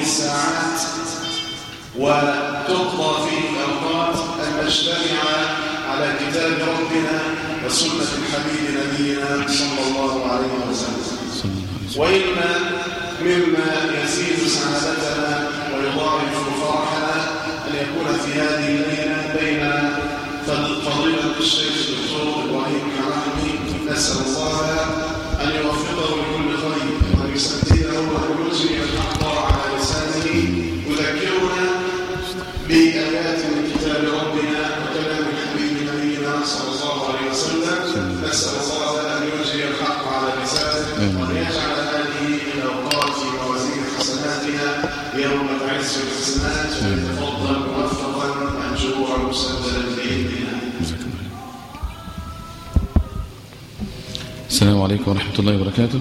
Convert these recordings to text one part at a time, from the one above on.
الساعات وتقضى فيه الأوقات أن نجتمع على كتاب ربنا وسنة الحبيب نبينا صلى الله عليه وسلم. وإن مما يزيد سعادتنا ويضاعف فرحنا أن يكون في هذه الليلة بين فضيلة الشيخ الدكتور إبراهيم كرامي، نسأل الله أن يوفقه لكل خير وأن يسدده ويجري الحق على لسانه يذكرنا بآيات من كتاب ربنا وكلام الحبيب نبينا صلى الله عليه وسلم. نسأل الله أن يجري الحق على لسانه وأن يجعل هذه الأوقات في موازين حسناتنا يوم تعز الحسنات ويتفضل موفقا مأجورا مسددا بإذننا. السلام عليكم ورحمة الله وبركاته.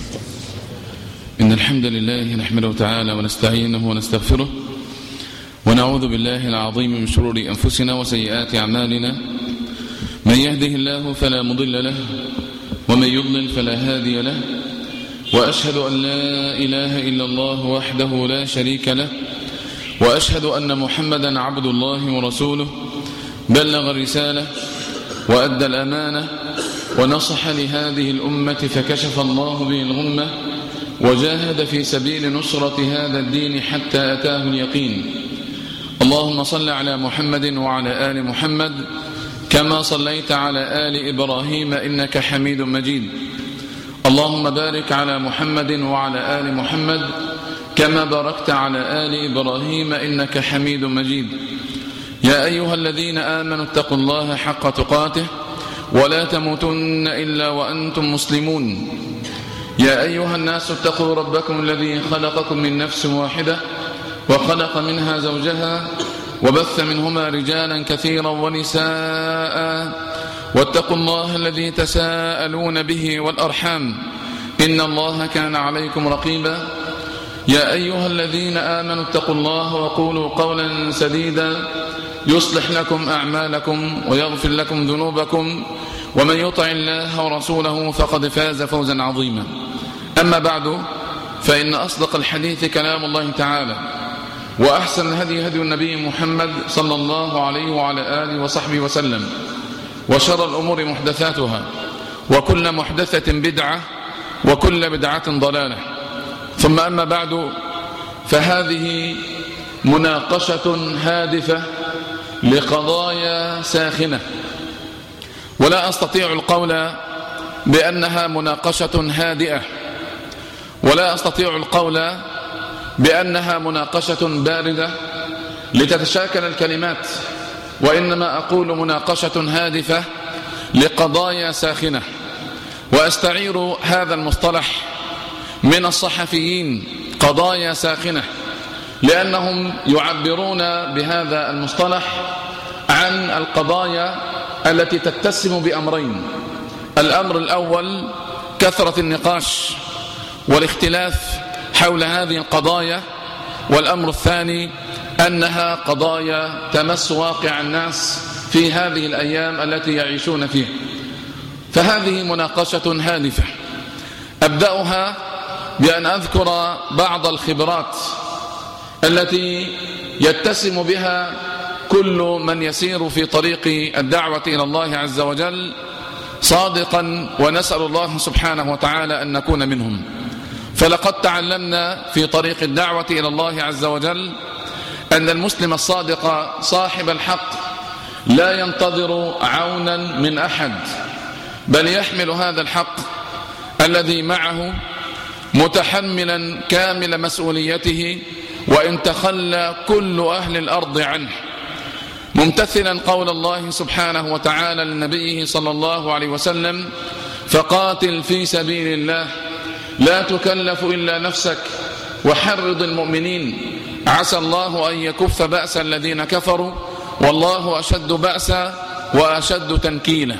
إن الحمد لله نحمده تعالى ونستعينه ونستغفره ونعوذ بالله العظيم من شرور أنفسنا وسيئات أعمالنا. من يهده الله فلا مضل له ومن يضلل فلا هادي له، وأشهد أن لا إله إلا الله وحده لا شريك له، وأشهد أن محمدا عبد الله ورسوله بلغ الرسالة وأدى الأمانة ونصح لهذه الأمة فكشف الله به الغمة وجاهد في سبيل نصرة هذا الدين حتى أتاه اليقين. اللهم صل على محمد وعلى آل محمد كما صليت على آل إبراهيم إنك حميد مجيد. اللهم بارك على محمد وعلى آل محمد كما باركت على آل إبراهيم إنك حميد مجيد. يا أيها الذين آمنوا اتقوا الله حق تقاته ولا تموتن إلا وأنتم مسلمون. يا أيها الناس اتقوا ربكم الذي خلقكم من نفس واحدة وخلق منها زوجها وبث منهما رجالا كثيرا ونساء، واتقوا الله الذي تساءلون به والأرحام إن الله كان عليكم رقيبا. يا أيها الذين آمنوا اتقوا الله وقولوا قولا سديدا يصلح لكم أعمالكم ويغفر لكم ذنوبكم، ومن يطع الله ورسوله فقد فاز فوزا عظيما. أما بعد، فإن أصدق الحديث كلام الله تعالى، وأحسن الهدي هدي النبي محمد صلى الله عليه وعلى آله وصحبه وسلم، وشر الأمور محدثاتها، وكل محدثة بدعة، وكل بدعة ضلالة. ثم أما بعد، فهذه مناقشة هادفة لقضايا ساخنة، ولا أستطيع القول بأنها مناقشة هادئة، ولا أستطيع القول بأنها مناقشة باردة لتتشاكل الكلمات، وإنما أقول مناقشة هادفة لقضايا ساخنة. وأستعير هذا المصطلح من الصحفيين، قضايا ساخنة، لأنهم يعبرون بهذا المصطلح عن القضايا التي تتسم بأمرين: الأمر الأول كثرة النقاش والاختلاف حول هذه القضايا، والأمر الثاني أنها قضايا تمس واقع الناس في هذه الأيام التي يعيشون فيها. فهذه مناقشة هادفة. أبدأها بأن أذكر بعض الخبرات التي يتسم بها كل من يسير في طريق الدعوة إلى الله عز وجل صادقا، ونسأل الله سبحانه وتعالى أن نكون منهم. فلقد تعلمنا في طريق الدعوة إلى الله عز وجل أن المسلم الصادق صاحب الحق لا ينتظر عونا من أحد، بل يحمل هذا الحق الذي معه متحملا كامل مسؤوليته، وإن تخلى كل أهل الأرض عنه، ممتثلا قول الله سبحانه وتعالى لنبيه صلى الله عليه وسلم: فقاتل في سبيل الله لا تكلف إلا نفسك وحرض المؤمنين عسى الله أن يكف بأس الذين كفروا والله أشد بأسا وأشد تنكيلا.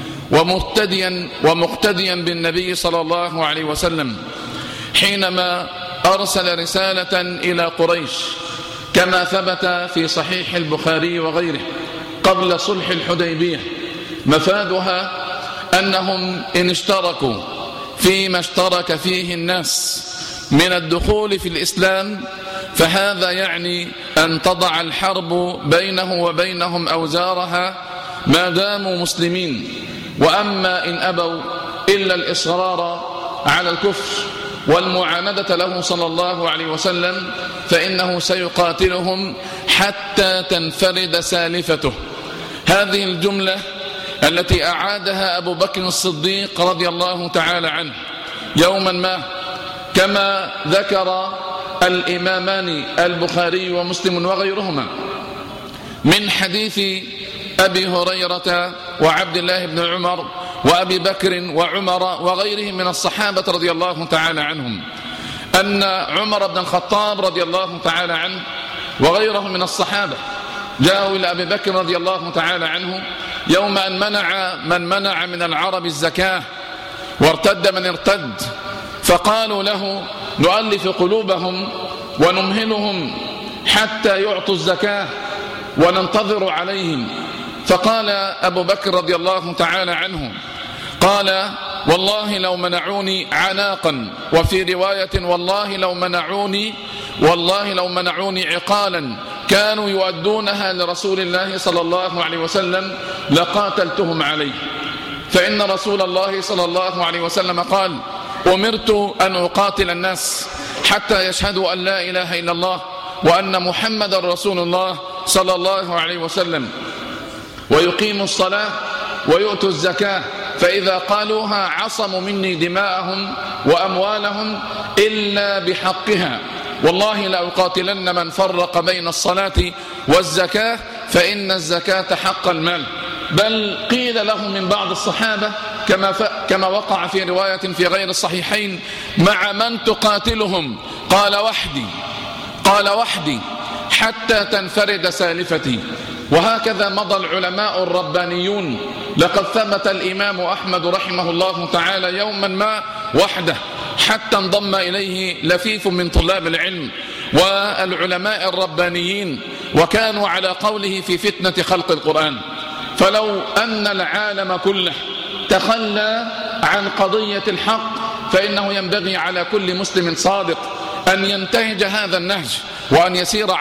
ومقتديا بالنبي صلى الله عليه وسلم حينما أرسل رسالة إلى قريش، كما ثبت في صحيح البخاري وغيره قبل صلح الحديبية، مفادها أنهم إن اشتركوا فيما اشترك فيه الناس من الدخول في الإسلام فهذا يعني أن تضع الحرب بينه وبينهم أوزارها ما داموا مسلمين. وأما إن أبوا إلا الإصرار على الكفر والمعاندة له صلى الله عليه وسلم فإنه سيقاتلهم حتى تنفرد سالفته. هذه الجملة التي أعادها أبو بكر الصديق رضي الله تعالى عنه يوما ما، كما ذكر الإمامان البخاري ومسلم وغيرهما من حديث أبي هريرة وعبد الله بن عمر وأبي بكر وعمر وغيرهم من الصحابة رضي الله تعالى عنهم، أن عمر بن الخطاب رضي الله تعالى عنه وغيره من الصحابة جاءوا إلى أبي بكر رضي الله تعالى عنه يوم أن منع من العرب الزكاة وارتد من ارتد، فقالوا له نؤلف قلوبهم ونمهلهم حتى يعطوا الزكاة وننتظر عليهم. فقال أبو بكر رضي الله تعالى عنه قال والله لو منعوني عناقا، وفي رواية والله لو منعوني عقالا كانوا يؤدونها لرسول الله صلى الله عليه وسلم لقاتلتهم عليه. فإن رسول الله صلى الله عليه وسلم قال أمرت أن أقاتل الناس حتى يشهدوا أن لا إله إلا الله وأن محمد رسول الله صلى الله عليه وسلم ويقيموا الصلاة ويؤتوا الزكاة، فإذا قالوها عصموا مني دماءهم وأموالهم إلا بحقها. والله لأقاتلن من فرق بين الصلاة والزكاة فإن الزكاة حق المال. بل قيل له من بعض الصحابة كما وقع في رواية في غير الصحيحين مع من تقاتلهم؟ قال وحدي حتى تنفرد سالفتي. وهكذا مضى العلماء الربانيون. لقد ثبت الإمام أحمد رحمه الله تعالى يوما ما وحده حتى انضم إليه لفيف من طلاب العلم والعلماء الربانيين، وكانوا على قوله في فتنة خلق القرآن. فلو أن العالم كله تخلى عن قضية الحق فإنه ينبغي على كل مسلم صادق أن ينتهج هذا النهج وأن يسير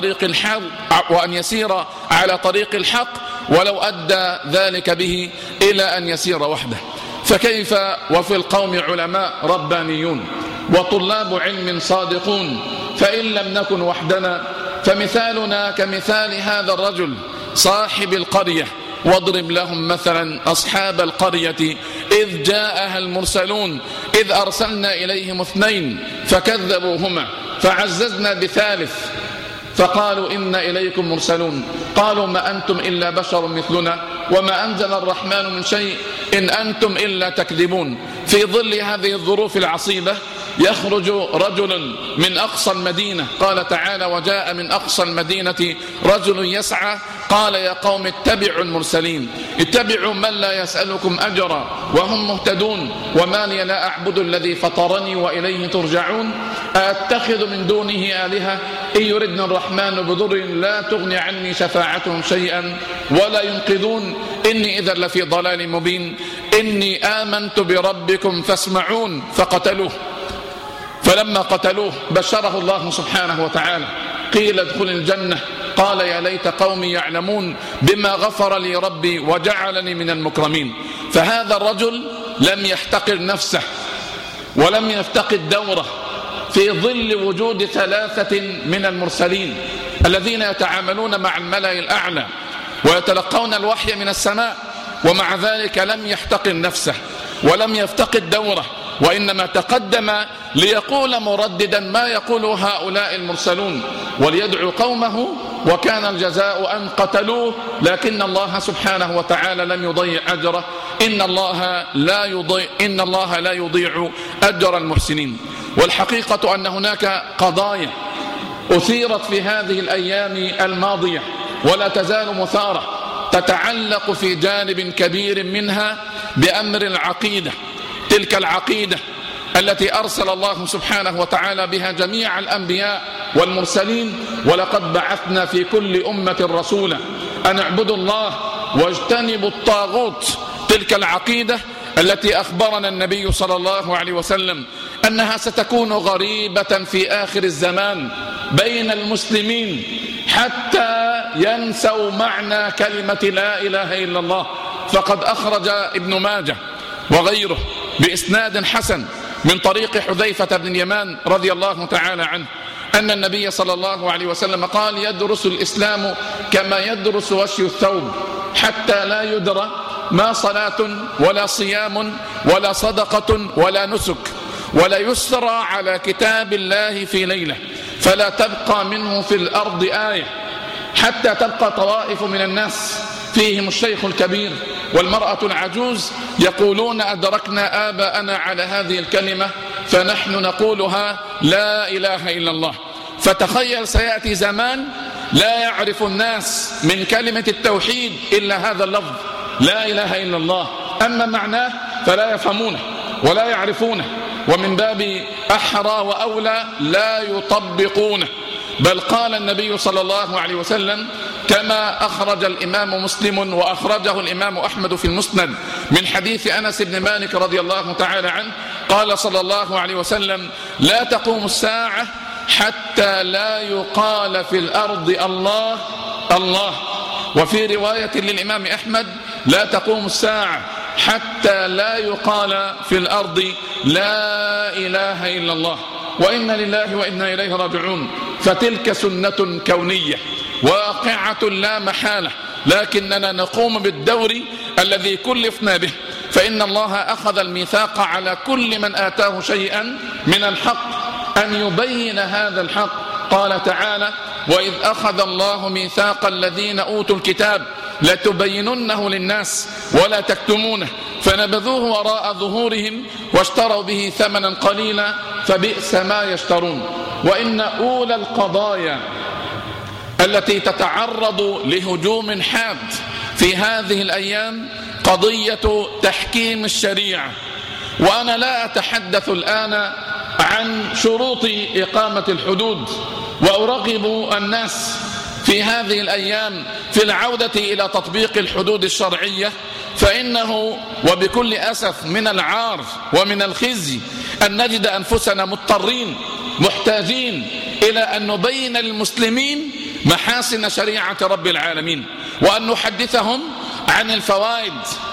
على طريق الحق ولو أدى ذلك به إلى أن يسير وحده. فكيف وفي القوم علماء ربانيون وطلاب علم صادقون؟ فإن لم نكن وحدنا فمثالنا كمثال هذا الرجل صاحب القرية. واضرب لهم مثلا أصحاب القرية إذ جاءها المرسلون إذ أرسلنا إليهم 2 فكذبوهما فعززنا ب3 فقالوا إن إليكم مرسلون قالوا ما أنتم إلا بشر مثلنا وما أنزل الرحمن من شيء إن أنتم إلا تكذبون. في ظل هذه الظروف العصيبة يخرج رجل من أقصى المدينة، قال تعالى وجاء من أقصى المدينة رجل يسعى قال يا قوم اتبعوا المرسلين اتبعوا من لا يسألكم أجرا وهم مهتدون وما لي لا أعبد الذي فطرني وإليه ترجعون أتخذ من دونه آلهة إن يردن الرحمن بضر لا تغني عني شفاعتهم شيئا ولا ينقذون إني إذا لفي ضلال مبين إني آمنت بربكم فاسمعون فقتلوه. فلما قتلوه بشره الله سبحانه وتعالى قيل ادخل الجنة قال يا ليت قومي يعلمون بما غفر لي ربي وجعلني من المكرمين. فهذا الرجل لم يحتقر نفسه ولم يفتقد دوره في ظل وجود 3 من المرسلين الذين يتعاملون مع الملأ الأعلى ويتلقون الوحي من السماء، ومع ذلك لم يحتقر نفسه ولم يفتقد دوره وإنما تقدم ليقول مرددا ما يقول هؤلاء المرسلون وليدعو قومه، وكان الجزاء أن قتلوه. لكن الله سبحانه وتعالى لم يضيع أجره إن الله لا يضيع أجر المحسنين. والحقيقة أن هناك قضايا أثيرت في هذه الأيام الماضية ولا تزال مثارة تتعلق في جانب كبير منها بأمر العقيدة، تلك العقيدة التي أرسل الله سبحانه وتعالى بها جميع الأنبياء والمرسلين ولقد بعثنا في كل أمة رسولا أن اعبدوا الله واجتنبوا الطاغوت. تلك العقيدة التي أخبرنا النبي صلى الله عليه وسلم أنها ستكون غريبة في آخر الزمان بين المسلمين حتى ينسوا معنى كلمة لا إله إلا الله. فقد أخرج ابن ماجه وغيره بإسناد حسن من طريق حذيفة بن اليمان رضي الله تعالى عنه أن النبي صلى الله عليه وسلم قال: يدرس الإسلام كما يدرس وشي الثوب حتى لا يدرى ما صلاة ولا صيام ولا صدقة ولا نسك، ولا يسرى على كتاب الله في ليلة فلا تبقى منه في الأرض آية حتى تبقى طوائف من الناس فيهم الشيخ الكبير والمرأة العجوز يقولون: أدركنا آباءنا على هذه الكلمة فنحن نقولها لا إله إلا الله. فتخيل سيأتي زمان لا يعرف الناس من كلمة التوحيد إلا هذا اللفظ لا إله إلا الله، أما معناه فلا يفهمونه ولا يعرفونه، ومن باب أحرى وأولى لا يطبقونه. بل قال النبي صلى الله عليه وسلم كما أخرج الإمام مسلم وأخرجه الإمام أحمد في المسند من حديث أنس بن مالك رضي الله تعالى عنه قال صلى الله عليه وسلم: لا تقوم الساعة حتى لا يقال في الأرض الله الله. وفي رواية للإمام أحمد: لا تقوم الساعة حتى لا يقال في الأرض لا إله إلا الله. وإنا لله وإنا إليه راجعون. فتلك سنة كونية واقعة لا محالة، لكننا نقوم بالدور الذي كلفنا به، فإن الله أخذ الميثاق على كل من آتاه شيئا من الحق أن يبين هذا الحق. قال تعالى: وإذ أخذ الله ميثاق الذين أوتوا الكتاب لتبيننه للناس ولا تكتمونه فنبذوه وراء ظهورهم واشتروا به ثمنا قليلا فبئس ما يشترون. وإن أولى القضايا التي تتعرض لهجوم حاد في هذه الأيام قضية تحكيم الشريعة. وأنا لا أتحدث الآن عن شروط إقامة الحدود، وأرغب الناس في هذه الأيام في العودة إلى تطبيق الحدود الشرعية، فإنه وبكل أسف من العار ومن الخزي أن نجد أنفسنا مضطرين محتاجين إلى أن نبين للمسلمين محاسن شريعة رب العالمين، وأن نحدثهم عن الفوائد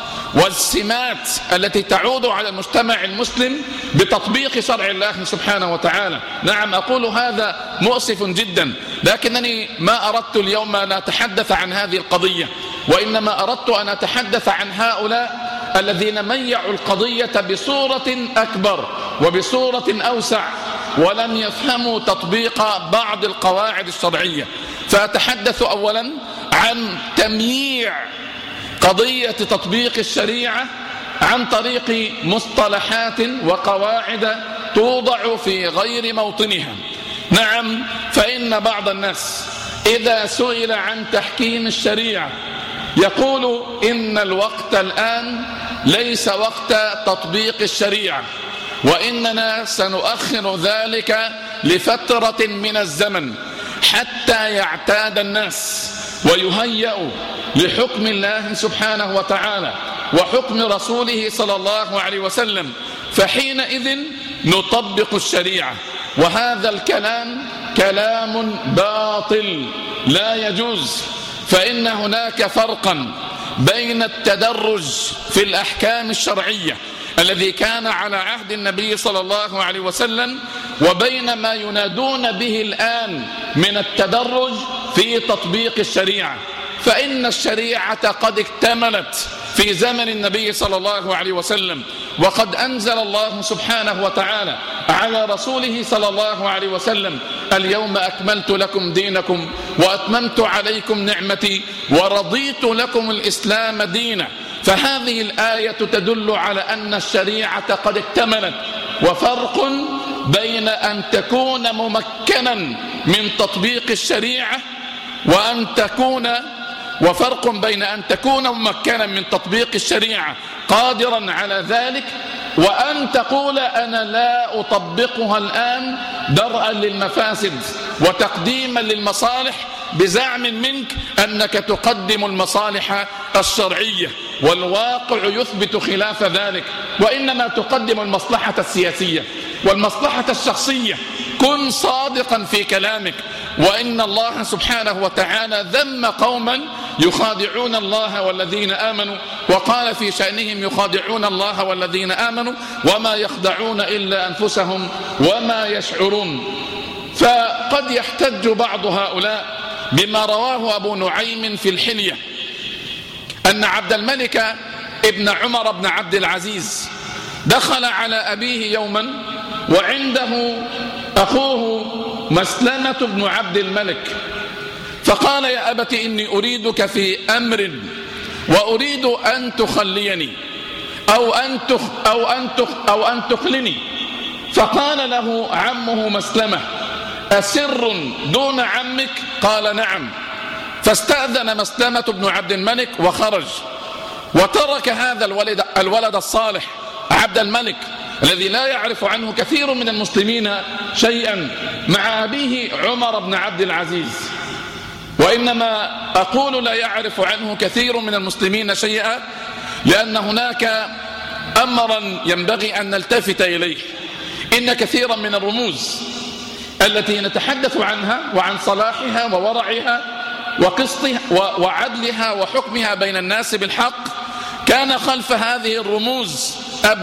والسمات التي تعود على المجتمع المسلم بتطبيق شرع الله سبحانه وتعالى. نعم، أقول هذا مؤسف جدا، لكنني ما أردت اليوم أن أتحدث عن هذه القضية، وإنما أردت أن أتحدث عن هؤلاء الذين ميعوا القضية بصورة أكبر وبصورة أوسع ولم يفهموا تطبيق بعض القواعد الشرعية. فأتحدث أولا عن تمييع قضية تطبيق الشريعة عن طريق مصطلحات وقواعد توضع في غير موطنها. نعم، فإن بعض الناس إذا سئل عن تحكيم الشريعة يقول إن الوقت الآن ليس وقت تطبيق الشريعة، وإننا سنؤخر ذلك لفترة من الزمن حتى يعتاد الناس ويهيئوا لحكم الله سبحانه وتعالى وحكم رسوله صلى الله عليه وسلم، فحينئذ نطبق الشريعة. وهذا الكلام كلام باطل لا يجوز، فإن هناك فرقا بين التدرج في الأحكام الشرعية الذي كان على عهد النبي صلى الله عليه وسلم وبين ما ينادون به الآن من التدرج في تطبيق الشريعة. فإن الشريعة قد اكتملت في زمن النبي صلى الله عليه وسلم، وقد أنزل الله سبحانه وتعالى على رسوله صلى الله عليه وسلم: اليوم أكملت لكم دينكم وأتممت عليكم نعمتي ورضيت لكم الإسلام دينا. فهذه الآية تدل على أن الشريعة قد اكتملت. وفرق بين أن تكون ممكنا من تطبيق الشريعة وفرق بين أن تكون ممكنا من تطبيق الشريعة قادرا على ذلك وأن تقول أنا لا أطبقها الآن درءا للمفاسد وتقديما للمصالح بزعم منك أنك تقدم المصالح الشرعية، والواقع يثبت خلاف ذلك، وإنما تقدم المصلحة السياسية. والمصلحة الشخصية. كن صادقا في كلامك. وإن الله سبحانه وتعالى ذم قوما يخادعون الله والذين آمنوا، وقال في شأنهم يخادعون الله والذين آمنوا وما يخدعون إلا أنفسهم وما يشعرون. فقد يحتج بعض هؤلاء بما رواه أبو نعيم في الحلية أن عبد الملك ابن عمر بن عبد العزيز دخل على أبيه يوما وعنده أخوه مسلمة بن عبد الملك، فقال يا أبت إني أريدك في أمر وأريد أن تخليني أو أن تخلني. فقال له عمه مسلمة أسر دون عمك؟ قال نعم. فاستأذن مسلمة بن عبد الملك وخرج، وترك هذا الولد الصالح عبد الملك الذي لا يعرف عنه كثير من المسلمين شيئا مع أبيه عمر بن عبد العزيز. وإنما أقول لا يعرف عنه كثير من المسلمين شيئا لأن هناك أمرا ينبغي أن نلتفت إليه. إن كثيرا من الرموز التي نتحدث عنها وعن صلاحها وورعها وقسطها وعدلها وحكمها بين الناس بالحق كان خلف هذه الرموز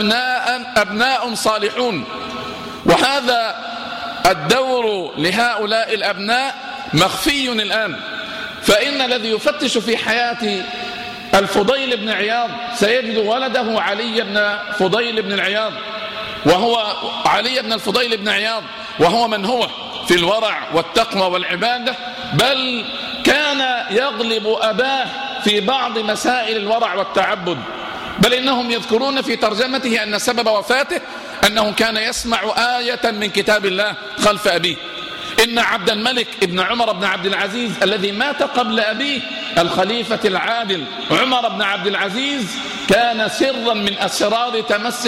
أبناء صالحون، وهذا الدور لهؤلاء الأبناء مخفي الآن. فإن الذي يفتش في حياة الفضيل بن عياض سيجد ولده علي بن فضيل بن العياض، وهو علي بن الفضيل بن عياض وهو من هو في الورع والتقوى والعبادة، بل كان يغلب أباه في بعض مسائل الورع والتعبد. بل إنهم يذكرون في ترجمته أن سبب وفاته أنه كان يسمع آية من كتاب الله خلف أبيه. إن عبد الملك ابن عمر بن عبد العزيز الذي مات قبل أبيه الخليفة العادل عمر بن عبد العزيز كان سرا من أسرار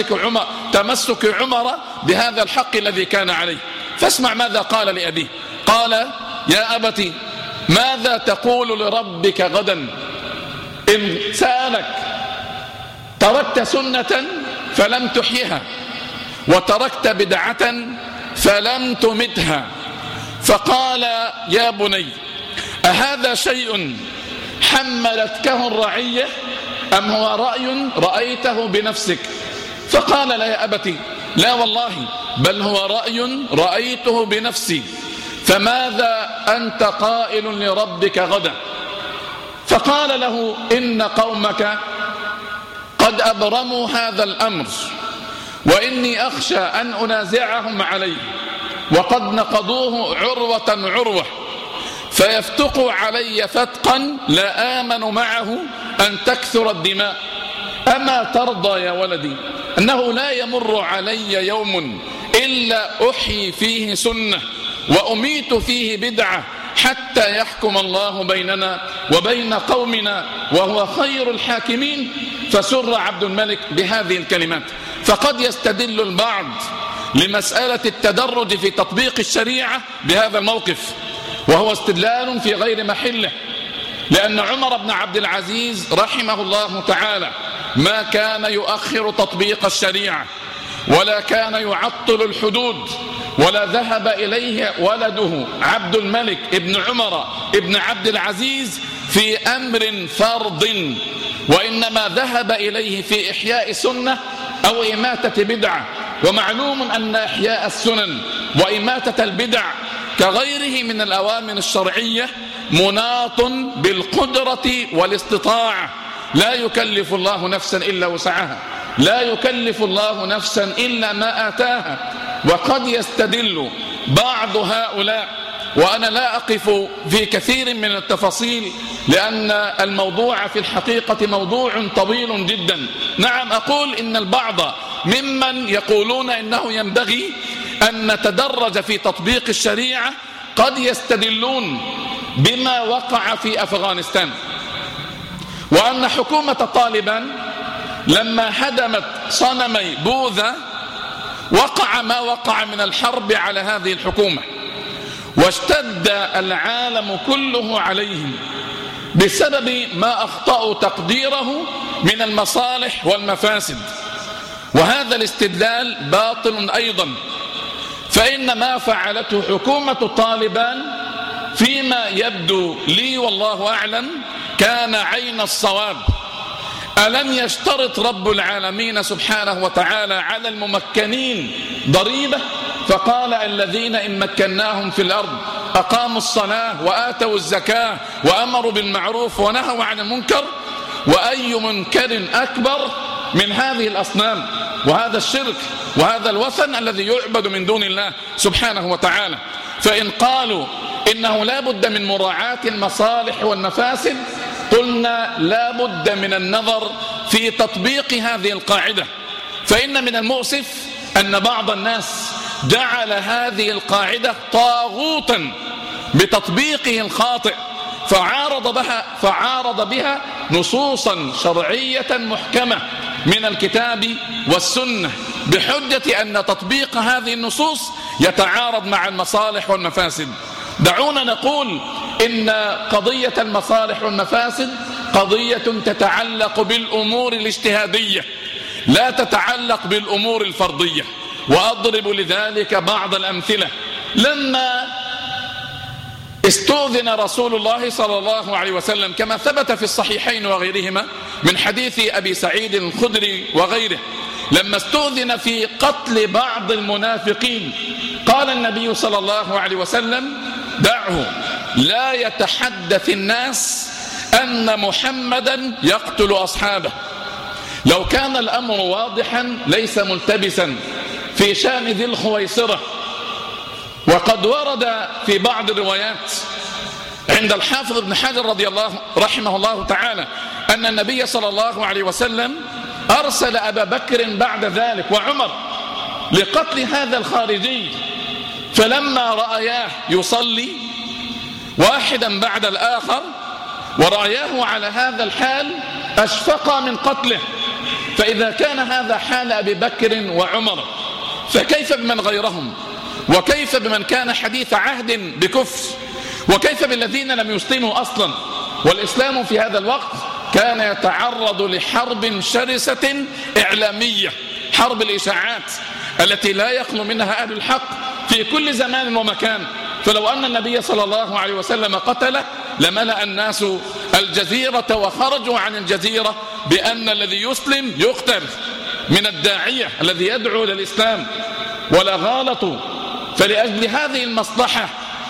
تمسك عمر بهذا الحق الذي كان عليه. فاسمع ماذا قال لأبيه. قال يا أبت ماذا تقول لربك غدا إن سألك؟ تركت سنة فلم تحيها وتركت بدعة فلم تمتها. فقال يا بني أهذا شيء حملتكه الرعية أم هو رأي رأيته بنفسك؟ فقال لا يا أبتي لا والله بل هو رأي رأيته بنفسي. فماذا أنت قائل لربك غدا؟ فقال له إن قومك قد أبرموا هذا الأمر وإني أخشى أن أنازعهم عليه وقد نقضوه عروة فيفتقوا علي فتقا لا آمن معه أن تكثر الدماء. أما ترضى يا ولدي أنه لا يمر علي يوم إلا أحيي فيه سنة وأميت فيه بدعة حتى يحكم الله بيننا وبين قومنا وهو خير الحاكمين؟ فسر عبد الملك بهذه الكلمات. فقد يستدل البعض لمسألة التدرج في تطبيق الشريعة بهذا الموقف، وهو استدلال في غير محله، لأن عمر بن عبد العزيز رحمه الله تعالى ما كان يؤخر تطبيق الشريعة ولا كان يعطل الحدود، ولا ذهب إليه ولده عبد الملك ابن عمر ابن عبد العزيز في أمر فرض، وإنما ذهب إليه في إحياء سنة أو إماتة بدعة. ومعلوم أن إحياء السنن وإماتة البدع كغيره من الأوامر الشرعية مناط بالقدرة والاستطاعة. لا يكلف الله نفسا إلا وسعها، لا يكلف الله نفسا إلا ما آتاها. وقد يستدل بعض هؤلاء، وأنا لا أقف في كثير من التفاصيل لأن الموضوع في الحقيقة موضوع طويل جدا. نعم أقول إن البعض ممن يقولون إنه ينبغي أن نتدرج في تطبيق الشريعة قد يستدلون بما وقع في أفغانستان، وأن حكومة طالبان لما هدمت صنمي بوذا وقع ما وقع من الحرب على هذه الحكومة، واشتد العالم كله عليهم بسبب ما أخطأوا تقديره من المصالح والمفاسد. وهذا الاستدلال باطل أيضا، فإن ما فعلته حكومة طالبان فيما يبدو لي والله أعلم كان عين الصواب. ألم يشترط رب العالمين سبحانه وتعالى على الممكنين ضريبة؟ فقال الذين إن مكناهم في الأرض أقاموا الصلاة وآتوا الزكاة وأمروا بالمعروف ونهوا عن المنكر. وأي منكر أكبر من هذه الأصنام وهذا الشرك وهذا الوثن الذي يعبد من دون الله سبحانه وتعالى. فإن قالوا إنه لا بد من مراعاة المصالح والمفاسد، قلنا لا بد من النظر في تطبيق هذه القاعدة. فإن من المؤسف أن بعض الناس جعل هذه القاعدة طاغوتا بتطبيقه الخاطئ، فعارض بها نصوصا شرعية محكمة من الكتاب والسنة بحجة أن تطبيق هذه النصوص يتعارض مع المصالح والمفاسد. دعونا نقول إن قضية المصالح والمفاسد قضية تتعلق بالأمور الاجتهادية لا تتعلق بالأمور الفرضية. وأضرب لذلك بعض الأمثلة. لما استؤذن رسول الله صلى الله عليه وسلم كما ثبت في الصحيحين وغيرهما من حديث أبي سعيد الخدري وغيره، لما استؤذن في قتل بعض المنافقين قال النبي صلى الله عليه وسلم: دعه لا يتحدث الناس أن محمدا يقتل أصحابه. لو كان الأمر واضحا ليس ملتبسا في شأن ذي الخويصرة. وقد ورد في بعض الروايات عند الحافظ ابن حجر رحمه الله تعالى أن النبي صلى الله عليه وسلم أرسل أبا بكر بعد ذلك وعمر لقتل هذا الخارجي، فلما رأياه يصلي واحدا بعد الآخر ورأياه على هذا الحال أشفقا من قتله. فإذا كان هذا حال أبي بكر وعمر فكيف بمن غيرهم؟ وكيف بمن كان حديث عهد بكفر؟ وكيف بالذين لم يسلموا أصلا؟ والإسلام في هذا الوقت كان يتعرض لحرب شرسة إعلامية، حرب الإشاعات التي لا يخلو منها أهل الحق في كل زمان ومكان. فلو أن النبي صلى الله عليه وسلم قتله لملأ الناس الجزيرة وخرجوا عن الجزيرة بأن الذي يسلم يقتل من الداعية الذي يدعو للإسلام ولا غالطوا. فلأجل هذه المصلحة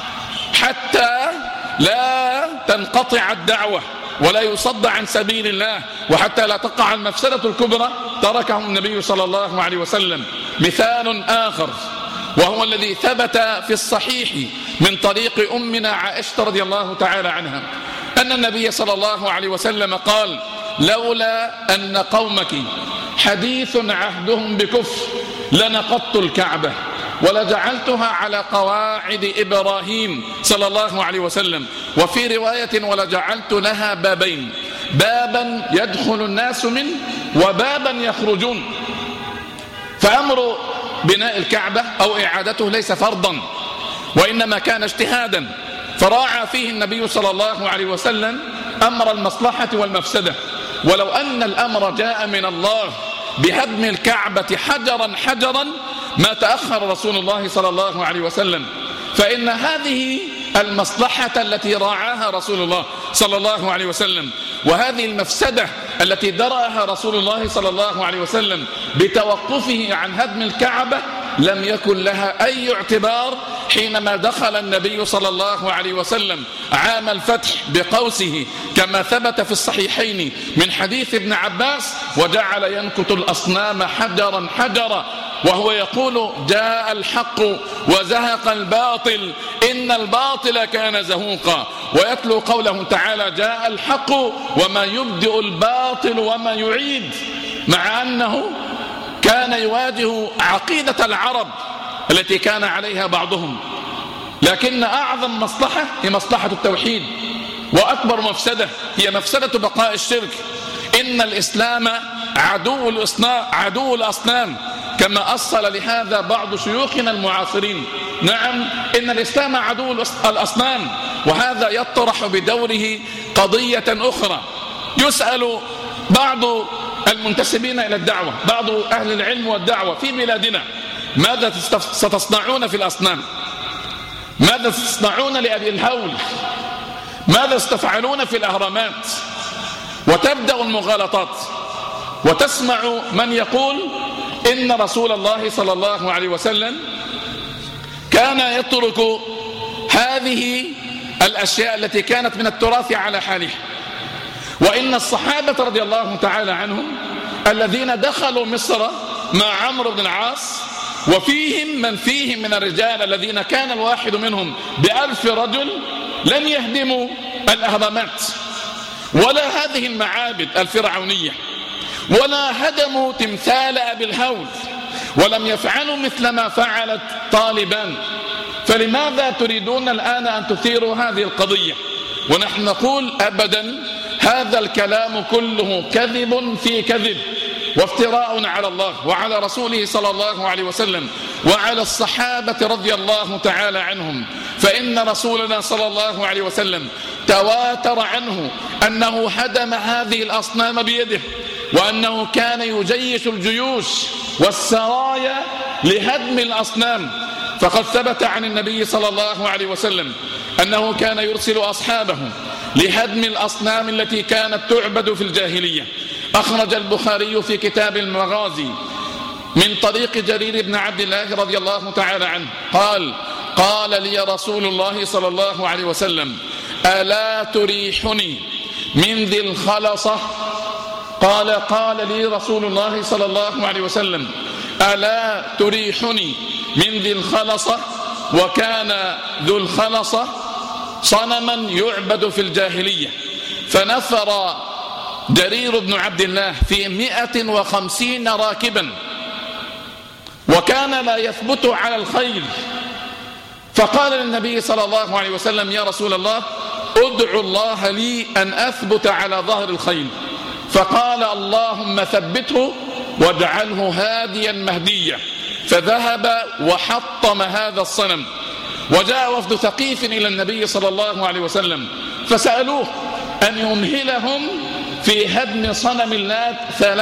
حتى لا تنقطع الدعوة ولا يصد عن سبيل الله وحتى لا تقع المفسدة الكبرى تركهم النبي صلى الله عليه وسلم. مثال آخر وهو الذي ثبت في الصحيح من طريق أمنا عائشة رضي الله تعالى عنها أن النبي صلى الله عليه وسلم قال: لولا أن قومك حديث عهدهم بكفر لنقضت الكعبة ولجعلتها على قواعد إبراهيم صلى الله عليه وسلم. وفي رواية: ولجعلت لها بابين، بابا يدخل الناس منه وبابا يخرجون. فأمر بناء الكعبة أو إعادته ليس فرضا وإنما كان اجتهادا، فراعى فيه النبي صلى الله عليه وسلم أمر المصلحة والمفسدة. ولو أن الأمر جاء من الله بهدم الكعبة حجرا حجرا ما تأخر رسول الله صلى الله عليه وسلم. فإن هذه المصلحة التي راعاها رسول الله صلى الله عليه وسلم وهذه المفسدة التي درأها رسول الله صلى الله عليه وسلم بتوقفه عن هدم الكعبة لم يكن لها أي اعتبار حينما دخل النبي صلى الله عليه وسلم عام الفتح بقوسه كما ثبت في الصحيحين من حديث ابن عباس: وجعل ينكت الأصنام حجرا حجرا، وهو يقول: جاء الحق وزهق الباطل إن الباطل كان زهوقا. ويتلو قوله تعالى: جاء الحق وما يبدئ الباطل وما يعيد، مع أنه كان يواجه عقيدة العرب التي كان عليها بعضهم. لكن أعظم مصلحة هي مصلحة التوحيد، وأكبر مفسدة هي مفسدة بقاء الشرك. إن الإسلام عدو الأصنام كما أصل لهذا بعض شيوخنا المعاصرين. نعم، إن الإسلام عدو الأصنام، وهذا يطرح بدوره قضية أخرى. يسأل بعض المنتسبين إلى الدعوة، بعض أهل العلم والدعوة في بلادنا، ماذا ستصنعون في الأصنام؟ ماذا ستصنعون لأبي الهول؟ ماذا ستفعلون في الأهرامات؟ وتبدأ المغالطات، وتسمع من يقول إن رسول الله صلى الله عليه وسلم كان يترك هذه الأشياء التي كانت من التراث على حالها، وإن الصحابة رضي الله تعالى عنهم الذين دخلوا مصر مع عمرو بن العاص، وفيهم من فيهم من الرجال الذين كان الواحد منهم ب1000 رجل، لم يهدموا الأهرامات ولا هذه المعابد الفرعونية، ولا هدموا تمثال أبي الهول، ولم يفعلوا مثل ما فعلت طالبان. فلماذا تريدون الآن أن تثيروا هذه القضية؟ ونحن نقول أبدا، هذا الكلام كله كذب في كذب، وافتراء على الله وعلى رسوله صلى الله عليه وسلم وعلى الصحابة رضي الله تعالى عنهم. فإن رسولنا صلى الله عليه وسلم تواتر عنه أنه هدم هذه الأصنام بيده، وأنه كان يجيش الجيوش والسرايا لهدم الأصنام. فقد ثبت عن النبي صلى الله عليه وسلم أنه كان يرسل أصحابه لهدم الأصنام التي كانت تعبد في الجاهلية. أخرج البخاري في كتاب المغازي من طريق جرير بن عبد الله رضي الله تعالى عنه قال لي رسول الله صلى الله عليه وسلم: ألا تريحني من ذي الخلصة؟ قال لي رسول الله صلى الله عليه وسلم: ألا تريحني من ذي الخلصة؟ وكان ذو الخلصة صنما يعبد في الجاهلية. فنفر جرير بن عبد الله في 150 راكبا، وكان لا يثبت على الخيل. فقال للنبي صلى الله عليه وسلم: يا رسول الله، ادعو الله لي أن أثبت على ظهر الخيل. فقال: اللهم ثبته واجعله هاديا مهديا. فذهب وحطم هذا الصنم. وجاء وفد ثقيف إلى النبي صلى الله عليه وسلم فسألوه أن يمهلهم في هدم صنم اللات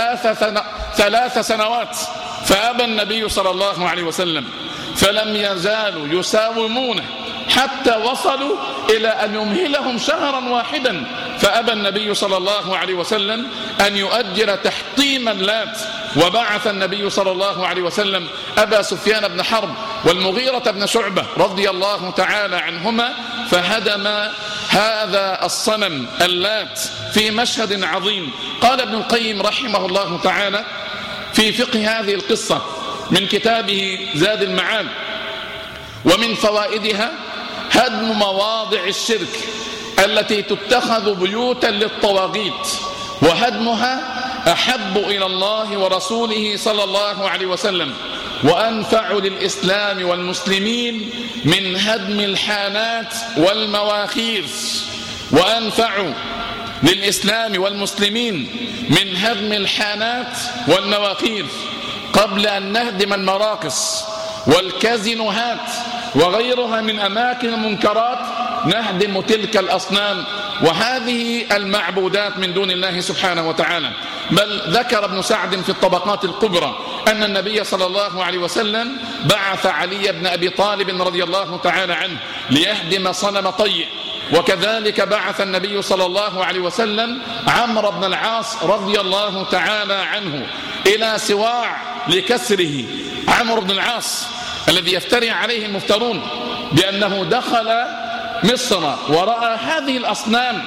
3 سنوات، فأبى النبي صلى الله عليه وسلم. فلم يزالوا يساومونه حتى وصلوا إلى أن يمهلهم شهرا واحدا، فأبى النبي صلى الله عليه وسلم أن يؤجل تحطيم اللات. وبعث النبي صلى الله عليه وسلم أبا سفيان بن حرب والمغيرة بن شعبة رضي الله تعالى عنهما، فهدم هذا الصنم اللات في مشهد عظيم. قال ابن القيم رحمه الله تعالى في فقه هذه القصة من كتابه زاد المعاد: ومن فوائدها هدم مواضع الشرك التي تتخذ بيوتا للطواغيت، وهدمها أحب إلى الله ورسوله صلى الله عليه وسلم، وأنفع للإسلام والمسلمين من هدم الحانات والمواخير. وأنفع للإسلام والمسلمين من هدم الحانات والمواخير قبل أن نهدم المراقص والكازينوهات وغيرها من أماكن المنكرات، نهدم تلك الأصنام وهذه المعبودات من دون الله سبحانه وتعالى. بل ذكر ابن سعد في الطبقات الكبرى أن النبي صلى الله عليه وسلم بعث علي بن أبي طالب رضي الله تعالى عنه ليهدم صنم طيء، وكذلك بعث النبي صلى الله عليه وسلم عمرو بن العاص رضي الله تعالى عنه إلى سواع لكسره. عمرو بن العاص الذي يفتري عليه المفترون بأنه دخل مصر ورأى هذه الأصنام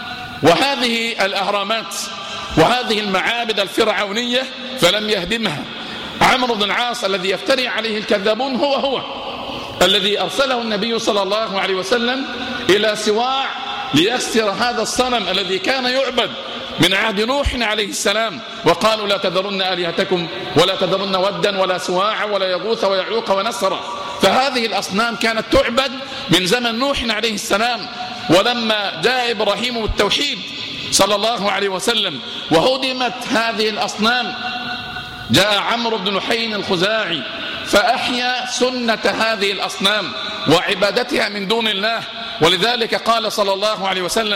وهذه الأهرامات وهذه المعابد الفرعونية فلم يهدمها. عمرو بن العاص الذي يفتري عليه الكذابون هو الذي أرسله النبي صلى الله عليه وسلم إلى سواع ليكسر هذا الصنم الذي كان يعبد من عهد نوح عليه السلام، وقالوا: لا تذرن آلهتكم ولا تذرن ودا ولا سواع ولا يغوث ويعوق ونسرا. فهذه الأصنام كانت تعبد من زمن نوح عليه السلام. ولما جاء إبراهيم بالتوحيد صلى الله عليه وسلم وهدمت هذه الأصنام، جاء عمرو بن لحي الخزاعي فأحيا سنة هذه الأصنام وعبادتها من دون الله. ولذلك قال صلى الله عليه وسلم: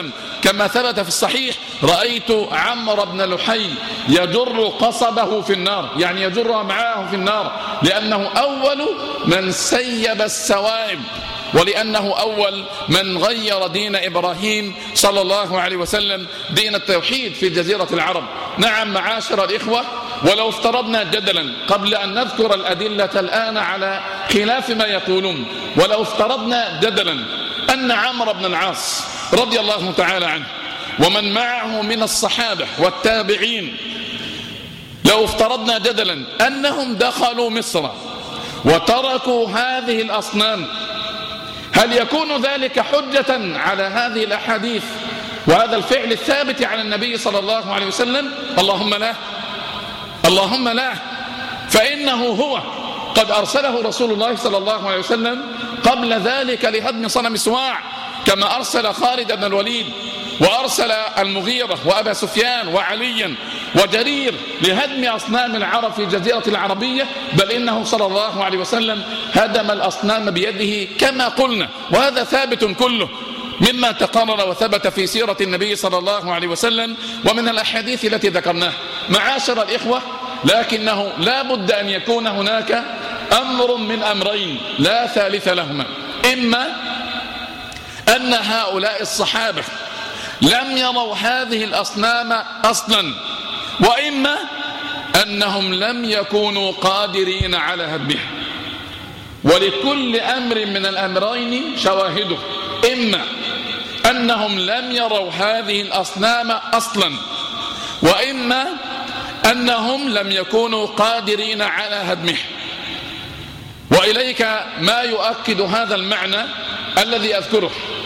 كما ثبت في الصحيح: رأيت عمرو بن لحي يجر قصبه في النار، يعني يجرها معاه في النار، لأنه أول من سيب السوائب، ولأنه أول من غير دين إبراهيم صلى الله عليه وسلم، دين التوحيد في جزيرة العرب. نعم معاشر الإخوة، ولو افترضنا جدلا قبل أن نذكر الأدلة الآن على خلاف ما يقولون، ولو افترضنا جدلا أن عمرو بن العاص رضي الله تعالى عنه ومن معه من الصحابة والتابعين، لو افترضنا جدلا أنهم دخلوا مصر وتركوا هذه الأصنام، هل يكون ذلك حجة على هذه الأحاديث وهذا الفعل الثابت عن النبي صلى الله عليه وسلم؟ اللهم لا، اللهم لا. فإنه هو قد أرسله رسول الله صلى الله عليه وسلم قبل ذلك لهدم صنم سواع، كما أرسل خالد بن الوليد وأرسل المغيرة وأبا سفيان وعليا وجرير لهدم أصنام العرب في الجزيرة العربية، بل إنه صلى الله عليه وسلم هدم الأصنام بيده كما قلنا، وهذا ثابت كله مما تقرر وثبت في سيرة النبي صلى الله عليه وسلم ومن الأحاديث التي ذكرناها. معاشر الإخوة، لكنه لا بد أن يكون هناك أمر من أمرين لا ثالث لهما: إما أن هؤلاء الصحابة لم يروا هذه الأصنام أصلا، وإما أنهم لم يكونوا قادرين على هدمها. ولكل أمر من الأمرين شواهده: إما أنهم لم يروا هذه الأصنام أصلا، وإما أنهم لم يكونوا قادرين على هدمها. وإليك ما يؤكد هذا المعنى الذي أذكره.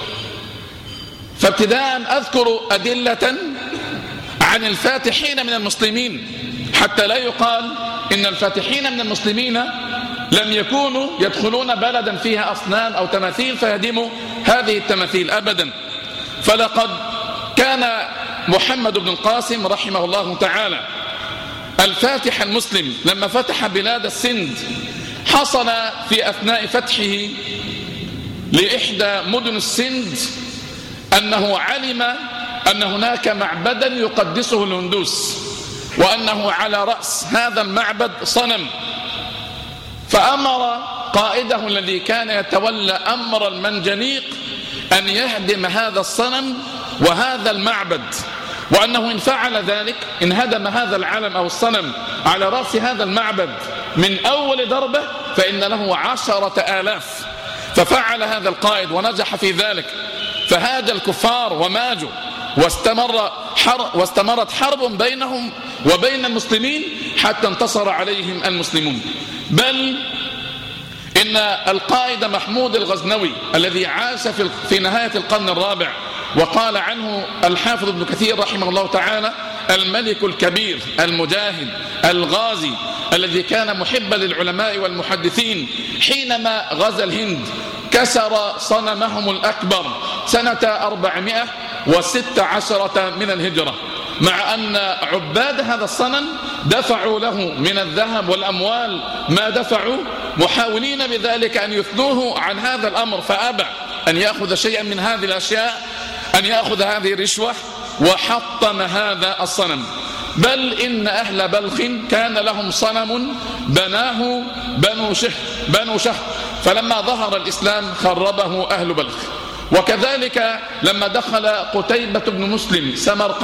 فابتداء أذكر أدلة عن الفاتحين من المسلمين، حتى لا يقال إن الفاتحين من المسلمين لم يكونوا يدخلون بلدا فيها أصنام أو تماثيل فيهدموا هذه التماثيل، أبدا. فلقد كان محمد بن القاسم رحمه الله تعالى الفاتح المسلم لما فتح بلاد السند، حصل في أثناء فتحه لإحدى مدن السند أنه علم أن هناك معبدا يقدسه الهندوس، وأنه على رأس هذا المعبد صنم، فأمر قائده الذي كان يتولى أمر المنجنيق أن يهدم هذا الصنم وهذا المعبد، وأنه إن فعل ذلك، إن هدم هذا العلم أو الصنم على رأس هذا المعبد من أول ضربة، فإن له 10,000. ففعل هذا القائد ونجح في ذلك، فهاج الكفار وماجوا، واستمرت حرب بينهم وبين المسلمين حتى انتصر عليهم المسلمون. بل إن القائد محمود الغزنوي الذي عاش في نهاية القرن الرابع، وقال عنه الحافظ ابن كثير رحمه الله تعالى: الملك الكبير المجاهد الغازي الذي كان محبا للعلماء والمحدثين، حينما غزا الهند كسر صنمهم الأكبر سنة 416 من الهجرة، مع أن عباد هذا الصنم دفعوا له من الذهب والأموال ما دفعوا، محاولين بذلك أن يثنوه عن هذا الأمر، فأبى أن يأخذ شيئا من هذه الأشياء، أن يأخذ هذه الرشوة، وحطم هذا الصنم. بل إن أهل بلخ كان لهم صنم بناه بنو شهر، فلما ظهر الإسلام خربه أهل بلخ. وكذلك لما دخل قتيبة بن مسلم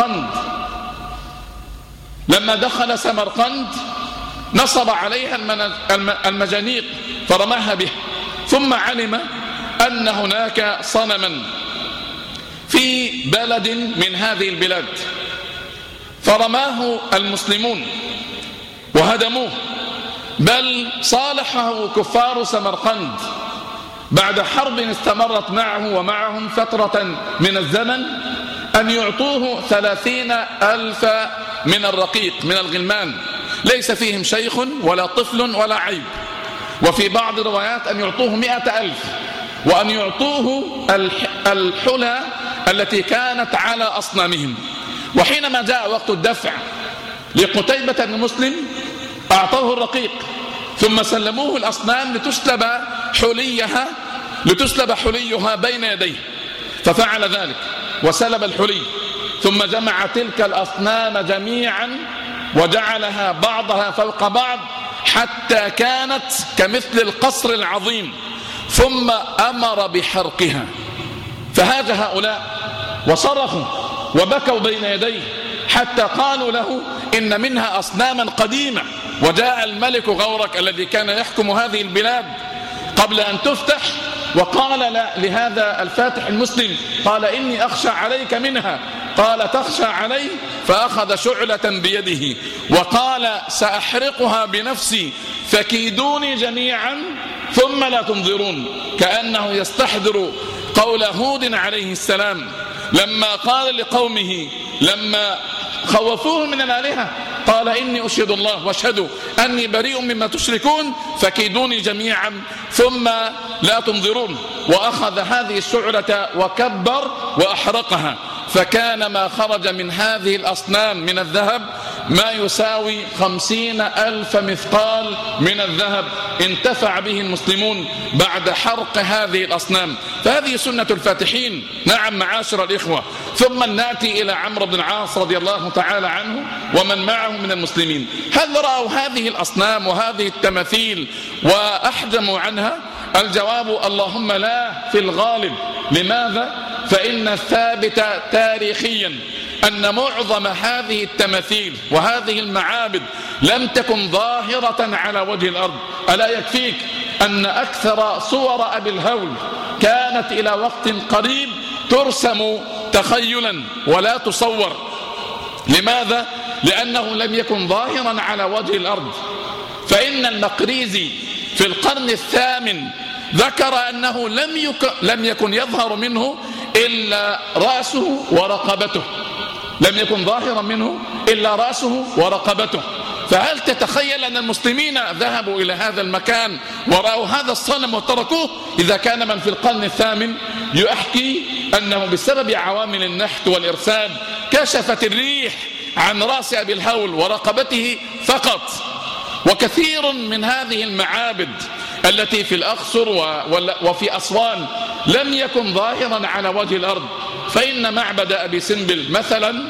سمرقند نصب عليها المجانيق فرماها به، ثم علم أن هناك صنما في بلد من هذه البلاد، فرماه المسلمون وهدموه. بل صالحه كفار سمرقند بعد حرب استمرت معه ومعهم فترة من الزمن أن يعطوه 30,000 من الرقيق من الغلمان، ليس فيهم شيخ ولا طفل ولا عيب. وفي بعض الروايات أن يعطوه 100,000، وأن يعطوه الحلى التي كانت على أصنامهم. وحينما جاء وقت الدفع لقتيبة بن مسلم أعطوه الرقيق، ثم سلموه الأصنام لتسلب حليها بين يديه، ففعل ذلك. وسلب الحلي، ثم جمع تلك الأصنام جميعا وجعلها بعضها فوق بعض حتى كانت كمثل القصر العظيم، ثم أمر بحرقها. فهاج هؤلاء وصرخوا وبكوا بين يديه حتى قالوا له إن منها أصناما قديمة. وجاء الملك غورك الذي كان يحكم هذه البلاد قبل أن تفتح وقال لهذا الفاتح المسلم، قال إني أخشى عليك منها. قال تخشى علي؟ فأخذ شعلة بيده وقال سأحرقها بنفسي فكيدوني جميعا ثم لا تنظرون، كأنه يستحضر قول هود عليه السلام لما قال لقومه لما خوفوه من الآلهة قال إني أشهد الله واشهدوا أني بريء مما تشركون فكيدوني جميعا ثم لا تنظرون. وأخذ هذه الشعلة وكبر وأحرقها، فكان ما خرج من هذه الأصنام من الذهب ما يساوي 50,000 مثقال من الذهب انتفع به المسلمون بعد حرق هذه الأصنام. فهذه سنة الفاتحين. نعم معاشر الإخوة. ثم نأتي إلى عمرو بن العاص رضي الله تعالى عنه ومن معه من المسلمين. هل رأوا هذه الأصنام وهذه التماثيل وأحجموا عنها؟ الجواب اللهم لا في الغالب. لماذا؟ فإن الثابت تاريخيا أن معظم هذه التماثيل وهذه المعابد لم تكن ظاهرة على وجه الأرض. ألا يكفيك أن أكثر صور أبي الهول كانت إلى وقت قريب ترسم تخيلا ولا تصور. لماذا؟ لأنه لم يكن ظاهرا على وجه الأرض. فإن المقريزي في القرن الثامن ذكر أنه لم يكن يظهر منه إلا رأسه ورقبته، لم يكن ظاهرا منه إلا رأسه ورقبته. فهل تتخيل أن المسلمين ذهبوا إلى هذا المكان ورأوا هذا الصنم وتركوه؟ إذا كان من في القرن الثامن يحكي أنه بسبب عوامل النحت والإرسال كشفت الريح عن رأس أبي الهول ورقبته فقط. وكثير من هذه المعابد التي في الأقصر وفي أسوان لم يكن ظاهرا على وجه الأرض. فإن معبد أبي سمبل مثلا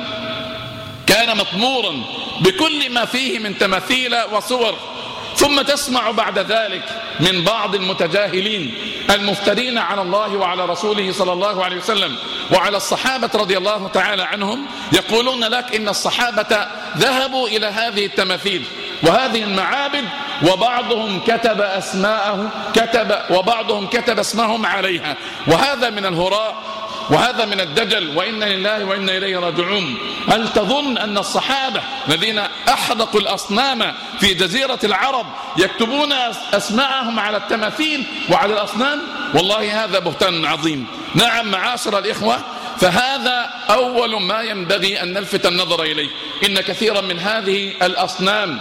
كان مطمورا بكل ما فيه من تماثيل وصور. ثم تسمع بعد ذلك من بعض المتجاهلين المفترين على الله وعلى رسوله صلى الله عليه وسلم وعلى الصحابة رضي الله تعالى عنهم يقولون لك إن الصحابة ذهبوا إلى هذه التماثيل وهذه المعابد وبعضهم كتب أسماءه وبعضهم كتب اسمهم عليها. وهذا من الهراء وهذا من الدجل، وإنا لله وإنا إليه راجعون. هل تظن أن الصحابة الذين أحرقوا الأصنام في جزيرة العرب يكتبون أسماءهم على التماثيل وعلى الأصنام؟ والله هذا بهتان عظيم. نعم معاشر الإخوة. فهذا أول ما ينبغي أن نلفت النظر إليه. إن كثيرا من هذه الأصنام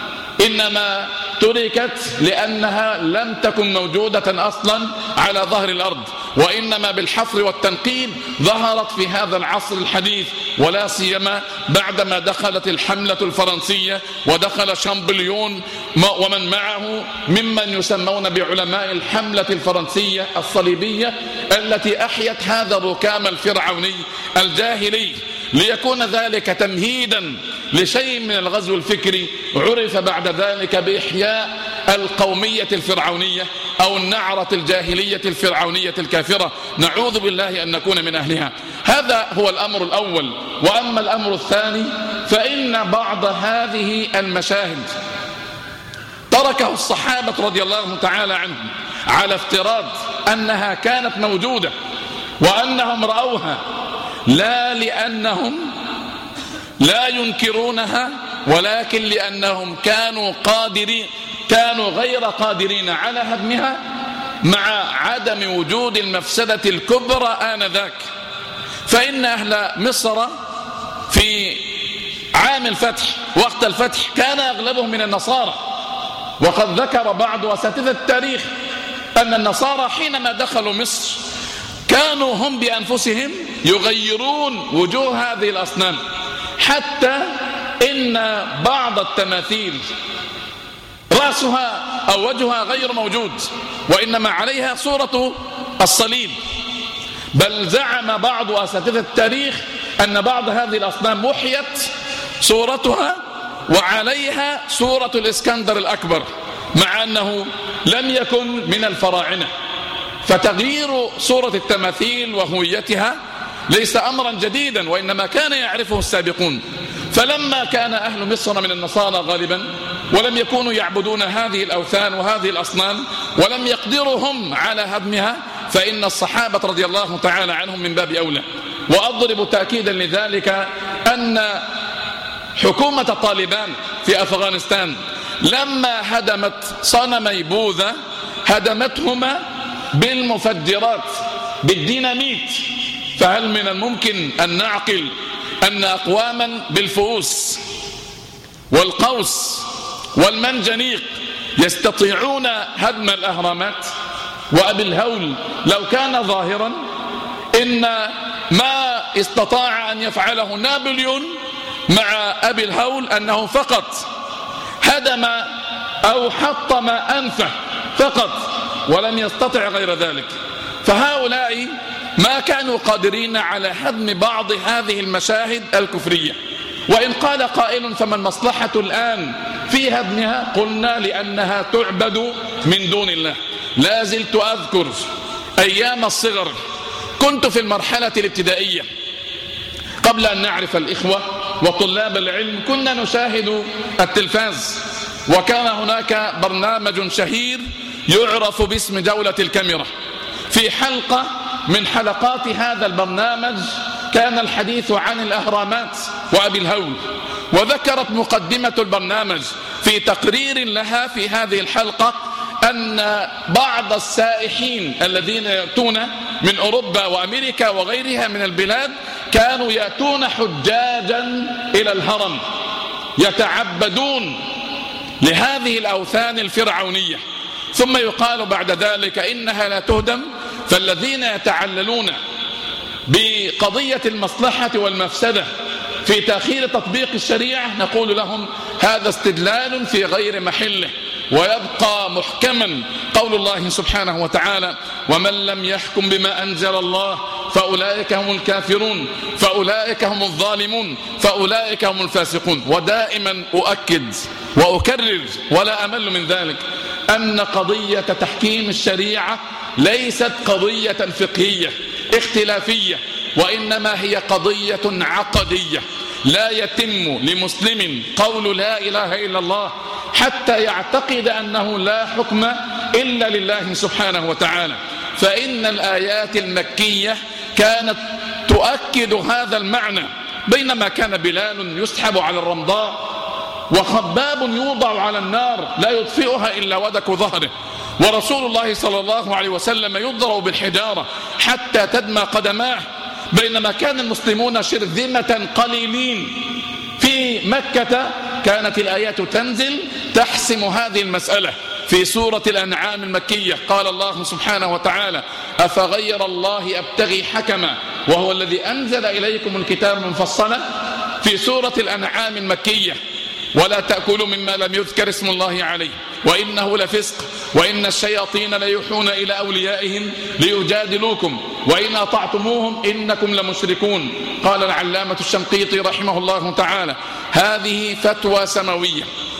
إنما تركت لأنها لم تكن موجودة أصلا على ظهر الأرض، وإنما بالحفر والتنقيب ظهرت في هذا العصر الحديث، ولا سيما بعدما دخلت الحملة الفرنسية ودخل شامبليون ومن معه ممن يسمون بعلماء الحملة الفرنسية الصليبية التي أحيت هذا الركام الفرعوني الجاهلي، ليكون ذلك تمهيدا لشيء من الغزو الفكري عرف بعد ذلك بإحياء القومية الفرعونية أو النعرة الجاهلية الفرعونية الكافرة. نعوذ بالله أن نكون من أهلها. هذا هو الأمر الأول. وأما الأمر الثاني فإن بعض هذه المشاهد تركه الصحابة رضي الله تعالى عنهم على افتراض أنها كانت موجودة وأنهم رأوها، لا لأنهم لا ينكرونها، ولكن لأنهم كانوا غير قادرين على هدمها مع عدم وجود المفسدة الكبرى آنذاك. فإن أهل مصر في عام الفتح وقت الفتح كان أغلبهم من النصارى، وقد ذكر بعض أساتذة التاريخ أن النصارى حينما دخلوا مصر كانوا هم بأنفسهم يغيرون وجوه هذه الأصنام، حتى إن بعض التماثيل رأسها أو وجهها غير موجود، وإنما عليها صورة الصليب، بل زعم بعض أساتذة التاريخ أن بعض هذه الأصنام محيت صورتها وعليها صورة الإسكندر الأكبر، مع أنه لم يكن من الفراعنة. فتغيير صورة التماثيل وهويتها ليس أمرا جديدا، وإنما كان يعرفه السابقون. فلما كان أهل مصر من النصارى غالبا ولم يكونوا يعبدون هذه الأوثان وهذه الأصنام ولم يقدروا هم على هدمها، فإن الصحابة رضي الله تعالى عنهم من باب أولى. وأضرب تأكيدا لذلك أن حكومة طالبان في أفغانستان لما هدمت صنمي بوذا هدمتهما بالمفجرات، بالديناميت. فهل من الممكن أن نعقل أن أقواما بالفؤوس والقوس والمنجنيق يستطيعون هدم الأهرامات؟ وأبي الهول لو كان ظاهرا إن ما استطاع أن يفعله نابليون مع أبي الهول أنه فقط هدم أو حطم أنفه فقط ولم يستطع غير ذلك. فهؤلاء ما كانوا قادرين على هدم بعض هذه المشاهد الكفرية. وإن قال قائل فما المصلحة الآن في هدمها؟ قلنا لأنها تعبد من دون الله. لا زلت أذكر أيام الصغر، كنت في المرحلة الابتدائية قبل أن نعرف الإخوة وطلاب العلم، كنا نشاهد التلفاز، وكان هناك برنامج شهير يعرف باسم دولة الكاميرا. في حلقة من حلقات هذا البرنامج كان الحديث عن الأهرامات وأبي الهول، وذكرت مقدمة البرنامج في تقرير لها في هذه الحلقة أن بعض السائحين الذين يأتون من أوروبا وأمريكا وغيرها من البلاد كانوا يأتون حجاجا إلى الهرم يتعبدون لهذه الأوثان الفرعونية، ثم يقال بعد ذلك إنها لا تهدم. فالذين يتعللون بقضية المصلحة والمفسدة في تأخير تطبيق الشريعة نقول لهم هذا استدلال في غير محله. ويبقى محكما قول الله سبحانه وتعالى: ومن لم يحكم بما أنزل الله فأولئك هم الكافرون، فأولئك هم الظالمون، فأولئك هم الفاسقون. ودائما أؤكد وأكرر ولا أمل من ذلك أن قضية تحكيم الشريعة ليست قضية فقهية اختلافية، وإنما هي قضية عقدية. لا يتم لمسلم قول لا إله إلا الله حتى يعتقد أنه لا حكم إلا لله سبحانه وتعالى. فإن الآيات المكية كانت تؤكد هذا المعنى، بينما كان بلال يسحب على الرمضاء وخباب يوضع على النار لا يطفئها إلا ودك ظهره، ورسول الله صلى الله عليه وسلم يضرب بالحجارة حتى تدمى قدماه، بينما كان المسلمون شرذمة قليلين. في مكة كانت الآيات تنزل تحسم هذه المسألة. في سورة الأنعام المكية قال الله سبحانه وتعالى: أفغير الله أبتغي حكما وهو الذي أنزل إليكم الكتاب مفصلا. في سورة الأنعام المكية: ولا تأكلوا مما لم يذكر اسم الله عليه وإنه لفسق وإن الشياطين ليوحون إلى أوليائهم ليجادلوكم وإن أطعتموهم إنكم لمشركون. قال العلامة الشنقيطي رحمه الله تعالى: هذه فتوى سماوية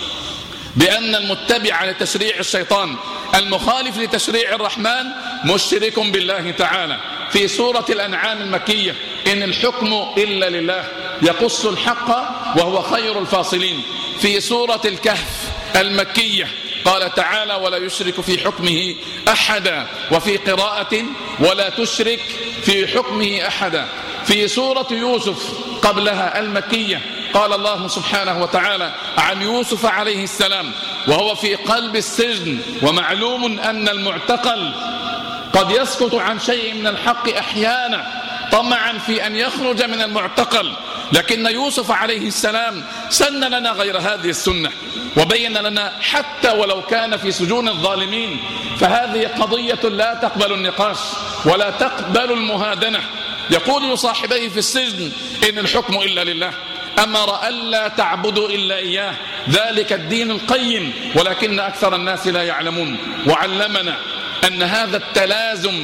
بأن المتبع لتشريع الشيطان المخالف لتشريع الرحمن مشرك بالله تعالى. في سورة الأنعام المكية: إن الحكم إلا لله يقص الحق وهو خير الفاصلين. في سورة الكهف المكية قال تعالى: ولا يشرك في حكمه أحدا. وفي قراءة: ولا تشرك في حكمه أحدا. في سورة يوسف قبلها المكية قال الله سبحانه وتعالى عن يوسف عليه السلام وهو في قلب السجن: ومعلوم أن المعتقل قد يسقط عن شيء من الحق أحيانا طمعا في أن يخرج من المعتقل، لكن يوسف عليه السلام سن لنا غير هذه السنة وبين لنا حتى ولو كان في سجون الظالمين فهذه قضية لا تقبل النقاش ولا تقبل المهادنة. يقول لصاحبيه في السجن: إن الحكم إلا لله، أمر ألا تعبدوا إلا إياه، ذلك الدين القيم ولكن أكثر الناس لا يعلمون. وعلمنا أن هذا التلازم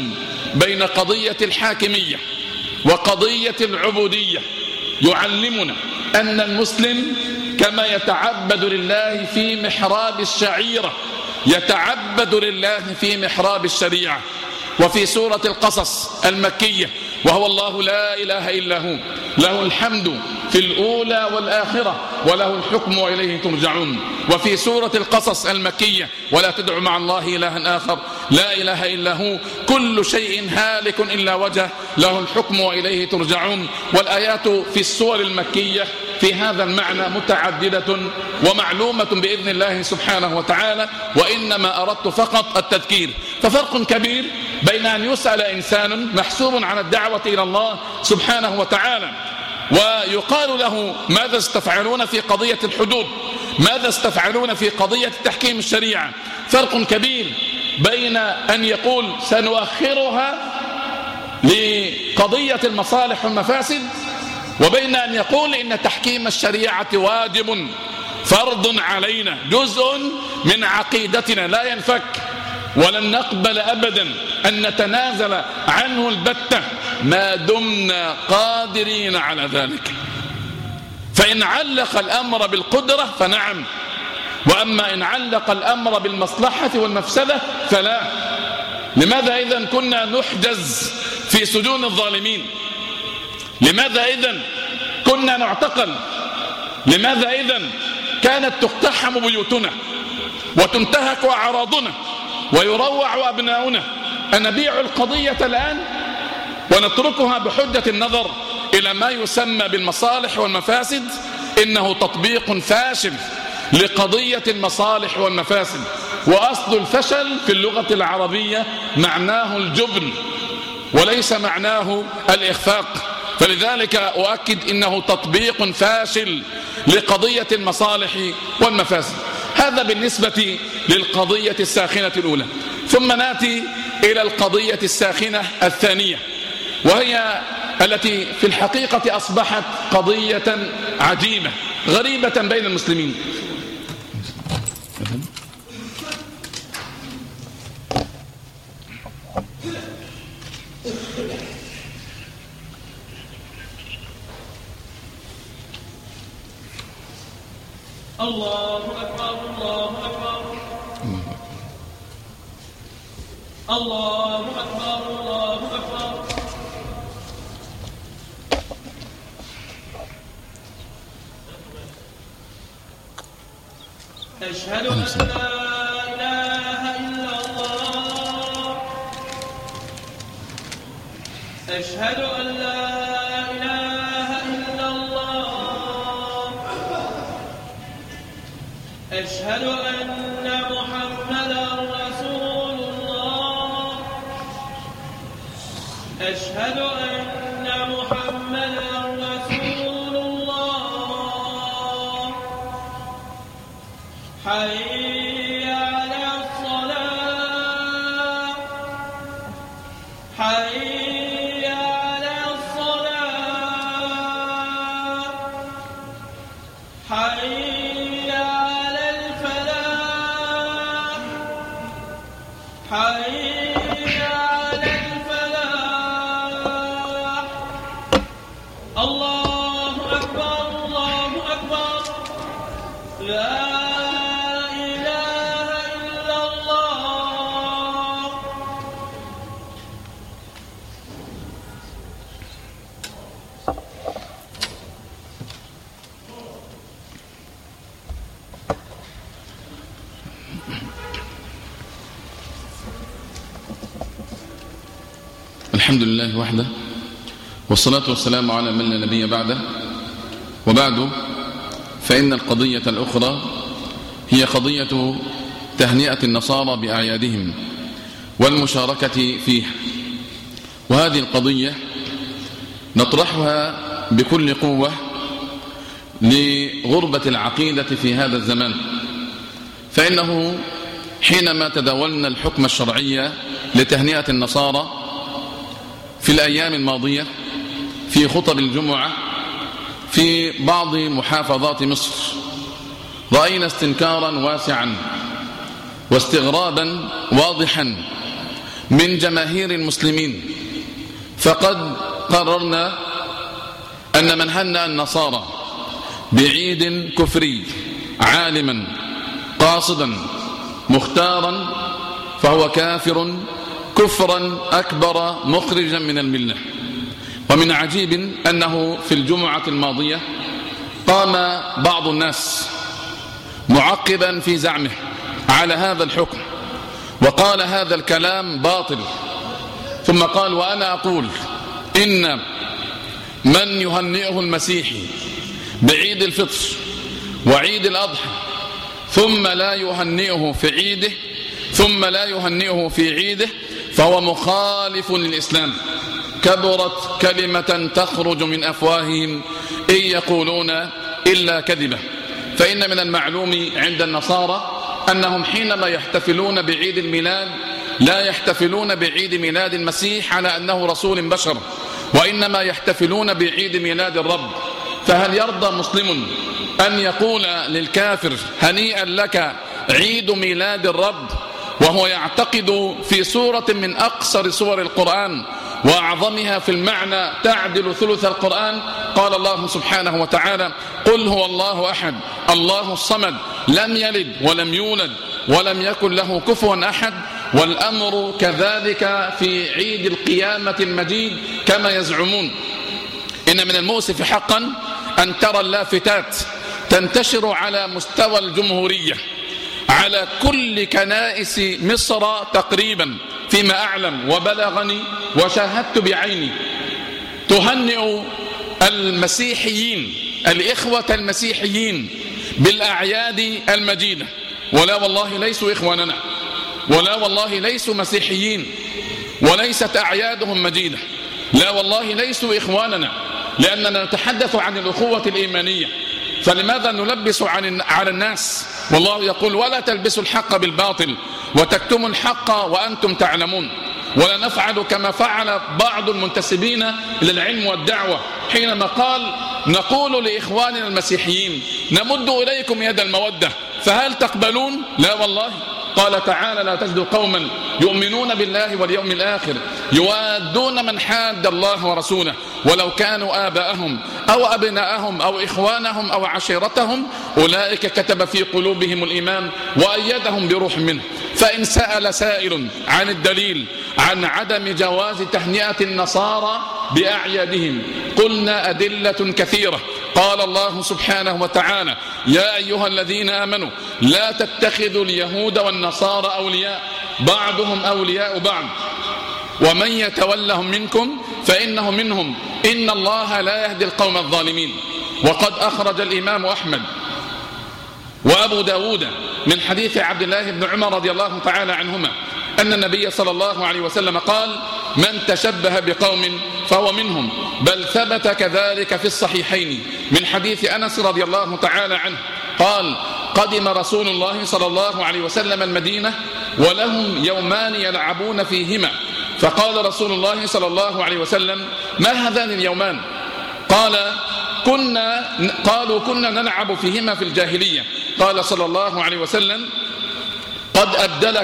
بين قضية الحاكمية وقضية العبودية يعلمنا أن المسلم كما يتعبد لله في محراب الشعيرة يتعبد لله في محراب الشريعة. وفي سورة القصص المكية: وهو الله لا إله إلا هو له الحمد في الأولى والآخرة وله الحكم وإليه ترجعون. وفي سورة القصص المكية: ولا تدع مع الله إلها آخر لا إله إلا هو كل شيء هالك إلا وجهه له الحكم وإليه ترجعون. والآيات في السور المكية في هذا المعنى متعددة ومعلومة بإذن الله سبحانه وتعالى، وإنما أردت فقط التذكير. ففرق كبير بين أن يسأل إنسان محسوب على الدعوة إلى الله سبحانه وتعالى ويقال له: ماذا استفعلون في قضية الحدود؟ ماذا استفعلون في قضية تحكيم الشريعة؟ فرق كبير بين أن يقول: سنؤخرها لقضية المصالح والمفاسد، وبين أن يقول: إن تحكيم الشريعة واجب فرض علينا جزء من عقيدتنا لا ينفك، ولن نقبل أبدا أن نتنازل عنه البتة ما دمنا قادرين على ذلك. فإن علق الأمر بالقدرة فنعم، وأما إن علق الأمر بالمصلحة والمفسدة فلا. لماذا إذن كنا نحجز في سجون الظالمين؟ لماذا إذن كنا نعتقل؟ لماذا إذن كانت تقتحم بيوتنا وتنتهك أعراضنا ويروع أبناؤنا؟ أنبيع القضية الآن ونتركها بحجة النظر إلى ما يسمى بالمصالح والمفاسد؟ إنه تطبيق فاشل لقضية المصالح والمفاسد. وأصل الفشل في اللغة العربية معناه الجبن وليس معناه الإخفاق. فلذلك أؤكد إنه تطبيق فاشل لقضية المصالح والمفاسد. هذا بالنسبة للقضية الساخنة الأولى. ثم نأتي إلى القضية الساخنة الثانية، وهي التي في الحقيقة أصبحت قضية عجيبة غريبة بين المسلمين. الله أكبر الله أكبر الله أكبر الله أكبر. أشهد أن لا إله إلا الله. أشهد أن لا إله إلا الله. أشهد أن محمدا رسول الله. أشهد أن محمدا رسول الله. حي على الصلاة. حي على الصلاة. حي على الفلاح. حي على الفلاح. الله أكبر الله أكبر. لا إله إلا الله. الحمد لله وحده، والصلاة والسلام على من لا نبي بعده. وبعد، فإن القضية الأخرى هي قضية تهنئة النصارى بأعيادهم والمشاركة فيها. وهذه القضية نطرحها بكل قوة لغربة العقيدة في هذا الزمان. فإنه حينما تداولنا الحكم الشرعي لتهنئة النصارى في الأيام الماضية في خطب الجمعة في بعض محافظات مصر، رأينا استنكارا واسعا واستغرابا واضحا من جماهير المسلمين، فقد قررنا أن من هنأ النصارى بعيد كفري عالما قاصدا مختارا فهو كافر كفرا أكبر مخرجا من الملة. ومن عجيب أنه في الجمعة الماضية قام بعض الناس معقبا في زعمه على هذا الحكم وقال هذا الكلام باطل، ثم قال: وأنا أقول إن من يهنئه المسيحي بعيد الفطر وعيد الأضحى ثم لا يهنئه في عيده ثم لا يهنئه في عيده فهو مخالف للإسلام. كبرت كلمة تخرج من أفواههم إن يقولون إلا كذبة. فإن من المعلوم عند النصارى أنهم حينما يحتفلون بعيد الميلاد لا يحتفلون بعيد ميلاد المسيح على أنه رسول بشر، وإنما يحتفلون بعيد ميلاد الرب. فهل يرضى مسلم أن يقول للكافر: هنيئا لك عيد ميلاد الرب، وهو يعتقد في سورة من أقصر سور القرآن وأعظمها في المعنى تعدل ثلث القرآن؟ قال الله سبحانه وتعالى: قل هو الله أحد الله الصمد لم يلد ولم يولد ولم يكن له كفوا أحد. والأمر كذلك في عيد القيامة المجيد كما يزعمون. إن من المؤسف حقا أن ترى اللافتات تنتشر على مستوى الجمهورية على كل كنائس مصر تقريبا فيما أعلم وبلغني وشاهدت بعيني، تهنئ المسيحيين الإخوة المسيحيين بالأعياد المجيدة. ولا والله ليسوا إخواننا، ولا والله ليسوا مسيحيين، وليست أعيادهم مجيدة. لا والله ليسوا إخواننا، لأننا نتحدث عن الأخوة الإيمانية. فلماذا نلبس على الناس؟ والله يقول: ولا تلبسوا الحق بالباطل وتكتموا الحق وأنتم تعلمون. ولا نفعل كما فعل بعض المنتسبين إلى العلم والدعوة حينما قال: نقول لإخواننا المسيحيين نمد إليكم يد المودة فهل تقبلون؟ لا والله. قال تعالى: لا تجد قوما يؤمنون بالله واليوم الآخر يوادون من حاد الله ورسوله ولو كانوا آباءهم أو أبناءهم أو إخوانهم أو عشيرتهم أولئك كتب في قلوبهم الإيمان وأيدهم بروح منه. فإن سأل سائل عن الدليل عن عدم جواز تهنئة النصارى بأعيادهم قلنا أدلة كثيرة. قال الله سبحانه وتعالى: يا أيها الذين آمنوا لا تتخذوا اليهود والنصارى أولياء بعضهم أولياء بعض ومن يتولهم منكم فإنه منهم إن الله لا يهدي القوم الظالمين. وقد أخرج الإمام أحمد وأبو داود من حديث عبد الله بن عمر رضي الله تعالى عنهما أن النبي صلى الله عليه وسلم قال: من تشبه بقوم فهو منهم. بل ثبت كذلك في الصحيحين من حديث أنس رضي الله تعالى عنه قال: قدم رسول الله صلى الله عليه وسلم المدينة ولهم يومان يلعبون فيهما، فقال رسول الله صلى الله عليه وسلم: ما هذان اليومان؟ قالوا كنا نلعب فيهما في الجاهلية. قال صلى الله عليه وسلم: قد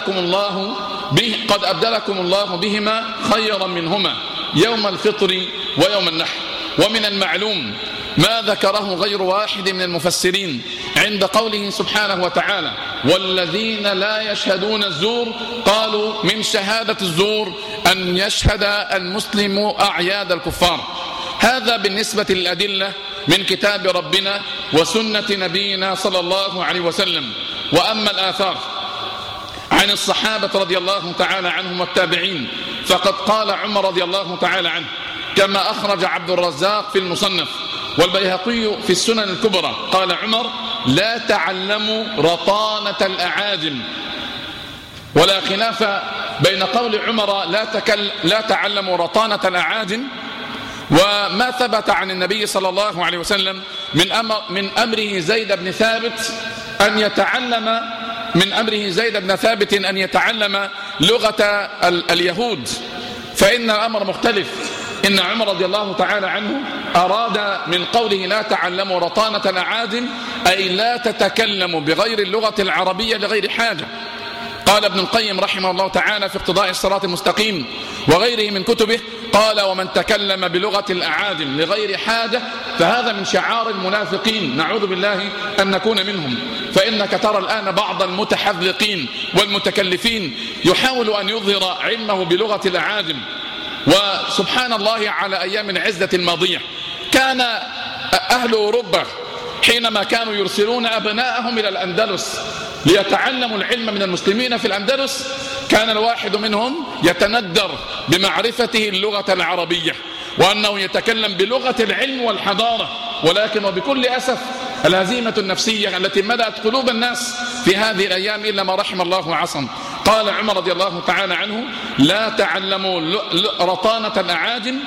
أبدلكم الله بهما خيرا منهما يوم الفطر ويوم النحر. ومن المعلوم ما ذكره غير واحد من المفسرين عند قوله سبحانه وتعالى: والذين لا يشهدون الزور. قالوا من شهادة الزور أن يشهد المسلم أعياد الكفار. هذا بالنسبة للأدلة من كتاب ربنا وسنة نبينا صلى الله عليه وسلم. وأما الآثار عن الصحابة رضي الله تعالى عنهم والتابعين فقد قال عمر رضي الله تعالى عنه كما أخرج عبد الرزاق في المصنف والبيهقي في السنن الكبرى قال عمر: لا تعلموا رطانة الأعاجم. ولا خلاف بين قول عمر لا تعلموا رطانة الأعاجم وما ثبت عن النبي صلى الله عليه وسلم من أمره زيد بن ثابت أن يتعلم لغة اليهود. فإن الأمر مختلف. إن عمر رضي الله تعالى عنه أراد من قوله لا تعلموا رطانة الأعاجم أي لا تتكلموا بغير اللغة العربية لغير حاجة. قال ابن القيم رحمه الله تعالى في اقتضاء الصراط المستقيم وغيره من كتبه، قال: ومن تكلم بلغة الأعاجم لغير حاجة فهذا من شعار المنافقين، نعوذ بالله أن نكون منهم. فإنك ترى الآن بعض المتحذلقين والمتكلفين يحاول أن يظهر علمه بلغة الأعاجم. وسبحان الله، على أيام العزة الماضية كان أهل أوروبا حينما كانوا يرسلون أبناءهم إلى الأندلس ليتعلموا العلم من المسلمين في الأندلس، كان الواحد منهم يتندر بمعرفته اللغة العربية وأنه يتكلم بلغة العلم والحضارة. ولكن وبكل أسف الهزيمة النفسية التي ملأت قلوب الناس في هذه الأيام إلا ما رحم الله وعصم. قال عمر رضي الله تعالى عنه: لا تعلموا رطانة الأعاجم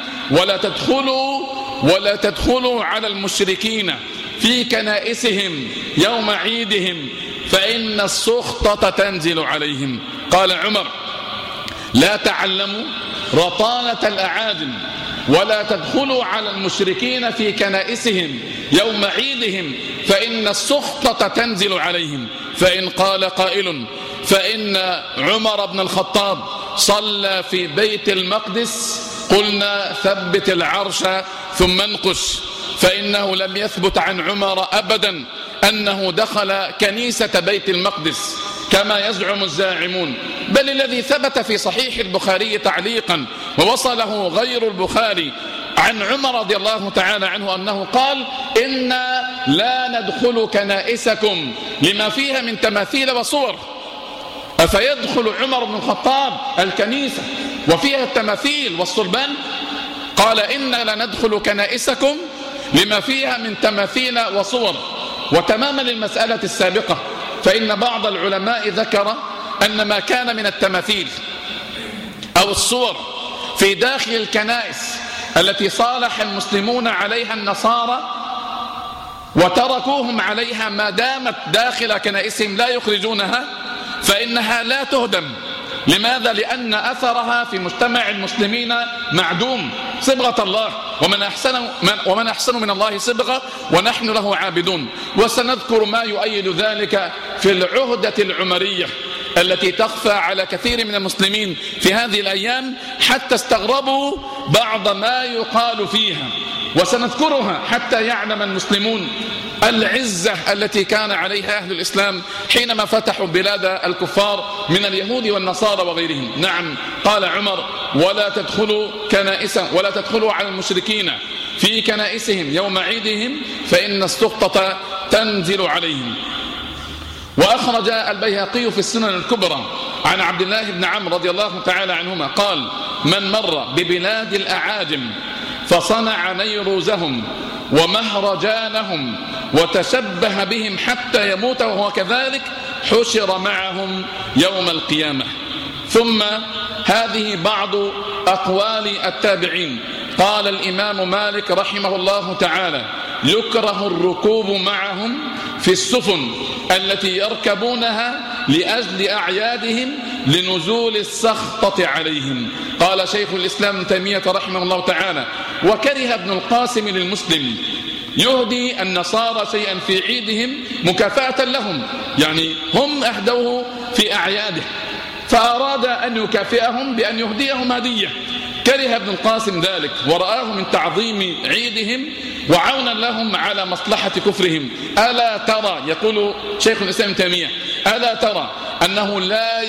ولا تدخلوا على المشركين في كنائسهم يوم عيدهم فإن السخطة تنزل عليهم. قال عمر: لا تعلموا رطانة الأعاجم ولا تدخلوا على المشركين في كنائسهم يوم عيدهم فإن السخطة تنزل عليهم. فإن قال قائل: فإن عمر بن الخطاب صلى في بيت المقدس، قلنا: ثبت العرش ثم انقش، فإنه لم يثبت عن عمر أبدا أنه دخل كنيسة بيت المقدس كما يزعم الزاعمون، بل الذي ثبت في صحيح البخاري تعليقا ووصله غير البخاري عن عمر رضي الله تعالى عنه أنه قال: إنا لا ندخل كنائسكم لما فيها من تماثيل وصور. أفيدخل عمر بن الخطاب الكنيسة وفيها التماثيل والصلبان؟ قال: إنا لا ندخل كنائسكم لما فيها من تماثيل وصور. وتماما للمسألة السابقة، فإن بعض العلماء ذكر أن ما كان من التماثيل أو الصور في داخل الكنائس التي صالح المسلمون عليها النصارى وتركوهم عليها ما دامت داخل كنائسهم لا يخرجونها، فإنها لا تهدم. لماذا؟ لأن أثرها في مجتمع المسلمين معدوم. صبغة الله، ومن أحسن من الله صبغة ونحن له عابدون. وسنذكر ما يؤيد ذلك في العهدة العمرية التي تخفى على كثير من المسلمين في هذه الأيام حتى استغربوا بعض ما يقال فيها، وسنذكرها حتى يعلم المسلمون العزة التي كان عليها أهل الإسلام حينما فتحوا بلاد الكفار من اليهود والنصارى وغيرهم. نعم، قال عمر: ولا تدخلوا على المشركين في كنائسهم يوم عيدهم فإن السخطة تنزل عليهم. وأخرج البيهقي في السنن الكبرى عن عبد الله بن عمرو رضي الله تعالى عنهما قال: من مر ببلاد الأعاجم فصنع نيروزهم ومهرجانهم وتشبه بهم حتى يموت وهو كذلك حشر معهم يوم القيامة. ثم هذه بعض أقوال التابعين. قال الإمام مالك رحمه الله تعالى: يكره الركوب معهم في السفن التي يركبونها لأجل أعيادهم لنزول السخطة عليهم. قال شيخ الإسلام ابن تيمية رحمه الله تعالى: وكره ابن القاسم للمسلم يهدي النصارى شيئا في عيدهم مكافأة لهم، يعني هم أهدوه في أعياده فأراد أن يكافئهم بأن يهديهم هدية. كره ابن القاسم ذلك ورآه من تعظيم عيدهم وعونا لهم على مصلحة كفرهم. ألا ترى، يقول شيخ الإسلام تيمية: ألا ترى أنه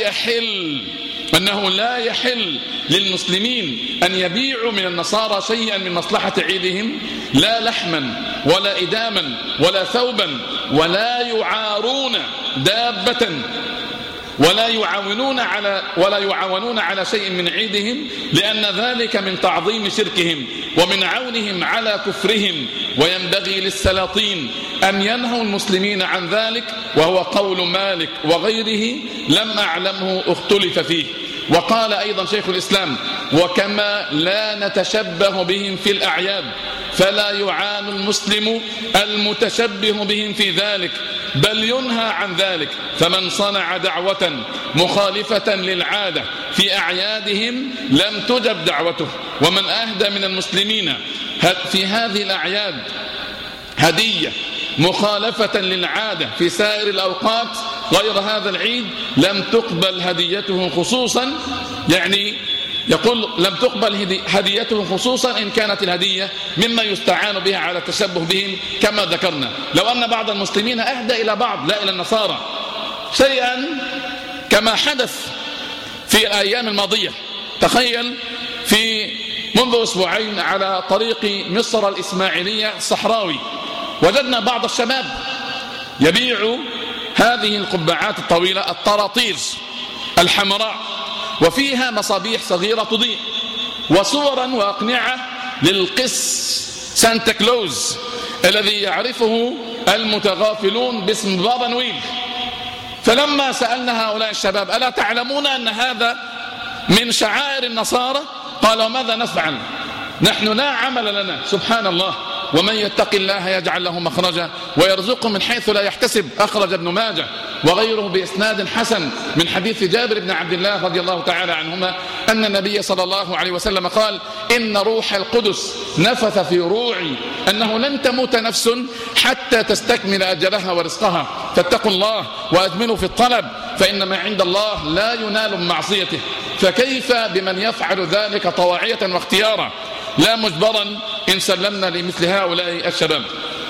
لا يحل للمسلمين أن يبيعوا من النصارى شيئا من مصلحة عيدهم، لا لحما ولا إداما ولا ثوبا، ولا يعارون دابة ولا يعاونون على شيء من عيدهم، لأن ذلك من تعظيم شركهم ومن عونهم على كفرهم، وينبغي للسلاطين أن ينهوا المسلمين عن ذلك، وهو قول مالك وغيره لم أعلمه اختلف فيه. وقال أيضا شيخ الإسلام: وكما لا نتشبه بهم في الأعياد فلا يعان المسلم المتشبه بهم في ذلك، بل ينهى عن ذلك. فمن صنع دعوة مخالفة للعادة في أعيادهم لم تجب دعوته، ومن أهدى من المسلمين في هذه الأعياد هدية مخالفة للعادة في سائر الأوقات غير هذا العيد لم تقبل هديته خصوصا، يعني يقول لم تقبل هديته خصوصا إن كانت الهدية مما يستعان بها على التشبه بهم كما ذكرنا. لو أن بعض المسلمين أهدى إلى بعض، لا إلى النصارى، شيئا كما حدث في الأيام الماضية. تخيل في منذ أسبوعين على طريق مصر الإسماعيلية الصحراوي وجدنا بعض الشباب يبيع هذه القبعات الطويلة الطراطير الحمراء وفيها مصابيح صغيرة تضيء وصورا وأقنعة للقس سانتا كلوز الذي يعرفه المتغافلون باسم بابا نويل. فلما سألنا هؤلاء الشباب ألا تعلمون أن هذا من شعائر النصارى؟ قالوا ماذا نفعل؟ نحن لا عمل لنا. سبحان الله، ومن يتق الله يجعل له مخرجا ويرزقه من حيث لا يحتسب. أخرج ابن ماجه وغيره بإسناد حسن من حديث جابر بن عبد الله رضي الله تعالى عنهما أن النبي صلى الله عليه وسلم قال إن روح القدس نفث في روعي أنه لن تموت نفس حتى تستكمل أجلها ورزقها، فاتقوا الله وأجملوا في الطلب فإن ما عند الله لا ينال من معصيته. فكيف بمن يفعل ذلك طواعية واختيارا لا مجبرا إن سلمنا لمثل هؤلاء الشباب.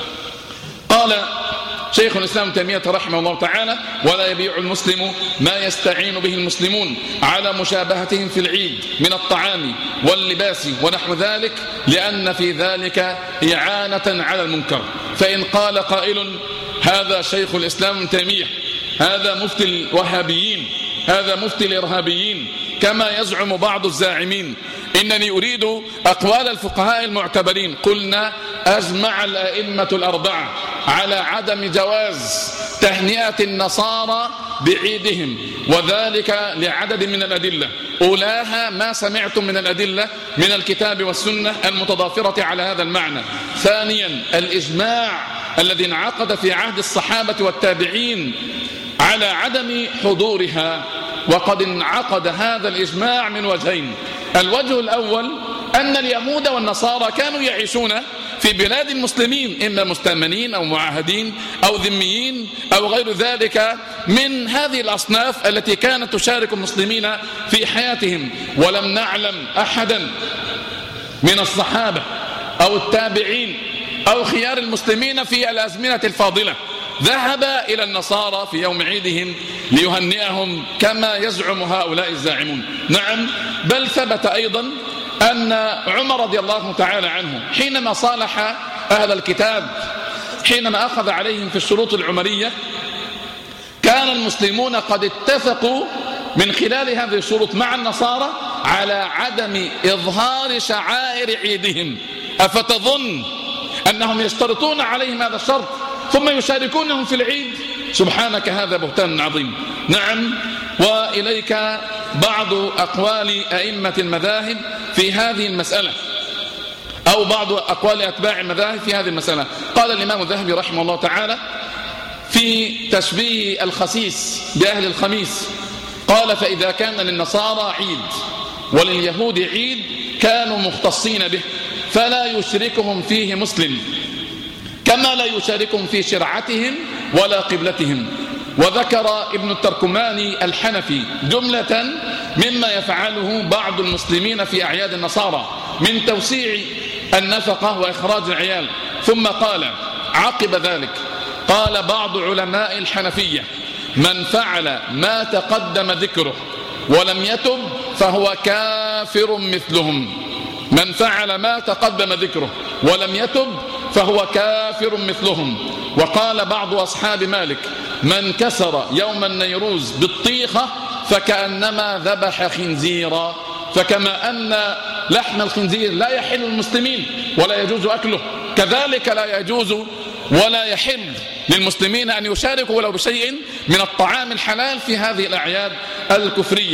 قال شيخ الإسلام ابن تيمية رحمه الله تعالى ولا يبيع المسلم ما يستعين به المسلمون على مشابهتهم في العيد من الطعام واللباس ونحو ذلك، لأن في ذلك إعانة على المنكر. فإن قال قائل هذا شيخ الإسلام ابن تيمية، هذا مفتي الوهابيين، هذا مفتي الإرهابيين كما يزعم بعض الزاعمين، إنني أريد أقوال الفقهاء المعتبرين. قلنا أجمع الأئمة الأربعة على عدم جواز تهنئة النصارى بعيدهم، وذلك لعدد من الأدلة، أولاها ما سمعتم من الأدلة من الكتاب والسنة المتضافرة على هذا المعنى. ثانيا الإجماع الذي انعقد في عهد الصحابة والتابعين على عدم حضورها، وقد انعقد هذا الإجماع من وجهين. الوجه الأول أن اليهود والنصارى كانوا يعيشون في بلاد المسلمين، إما مستأمنين أو معاهدين أو ذميين أو غير ذلك من هذه الأصناف التي كانت تشارك المسلمين في حياتهم. ولم نعلم أحدا من الصحابة أو التابعين أو خيار المسلمين في الأزمنة الفاضلة ذهب إلى النصارى في يوم عيدهم ليهنئهم كما يزعم هؤلاء الزاعمون. نعم، بل ثبت أيضا أن عمر رضي الله تعالى عنه حينما صالح أهل الكتاب، حينما أخذ عليهم في الشروط العمرية، كان المسلمون قد اتفقوا من خلال هذه الشروط مع النصارى على عدم إظهار شعائر عيدهم. أفتظن أنهم يشترطون عليهم هذا الشرط ثم يشاركونهم في العيد؟ سبحانك، هذا بهتان عظيم. نعم، وإليك بعض أقوال أئمة المذاهب في هذه المسألة، أو بعض أقوال أتباع المذاهب في هذه المسألة. قال الإمام الذهبي رحمه الله تعالى في تشبيه الخسيس بأهل الخميس، قال فإذا كان للنصارى عيد ولليهود عيد كانوا مختصين به فلا يشركهم فيه مسلم، كما لا يشاركهم في شرعتهم ولا قبلتهم. وذكر ابن التركماني الحنفي جملة مما يفعله بعض المسلمين في أعياد النصارى من توسيع النفقة وإخراج العيال. ثم قال عقب ذلك، قال بعض علماء الحنفية من فعل ما تقدم ذكره ولم يتب فهو كافر مثلهم. من فعل ما تقدم ذكره ولم يتب فهو كافر مثلهم. وقال بعض أصحاب مالك من كسر يوم النيروز بالطيخة فكأنما ذبح خنزيرا. فكما أن لحم الخنزير لا يحل المسلمين ولا يجوز أكله، كذلك لا يجوز ولا يحل للمسلمين أن يشاركوا ولو بشيء من الطعام الحلال في هذه الأعياد الكفرية.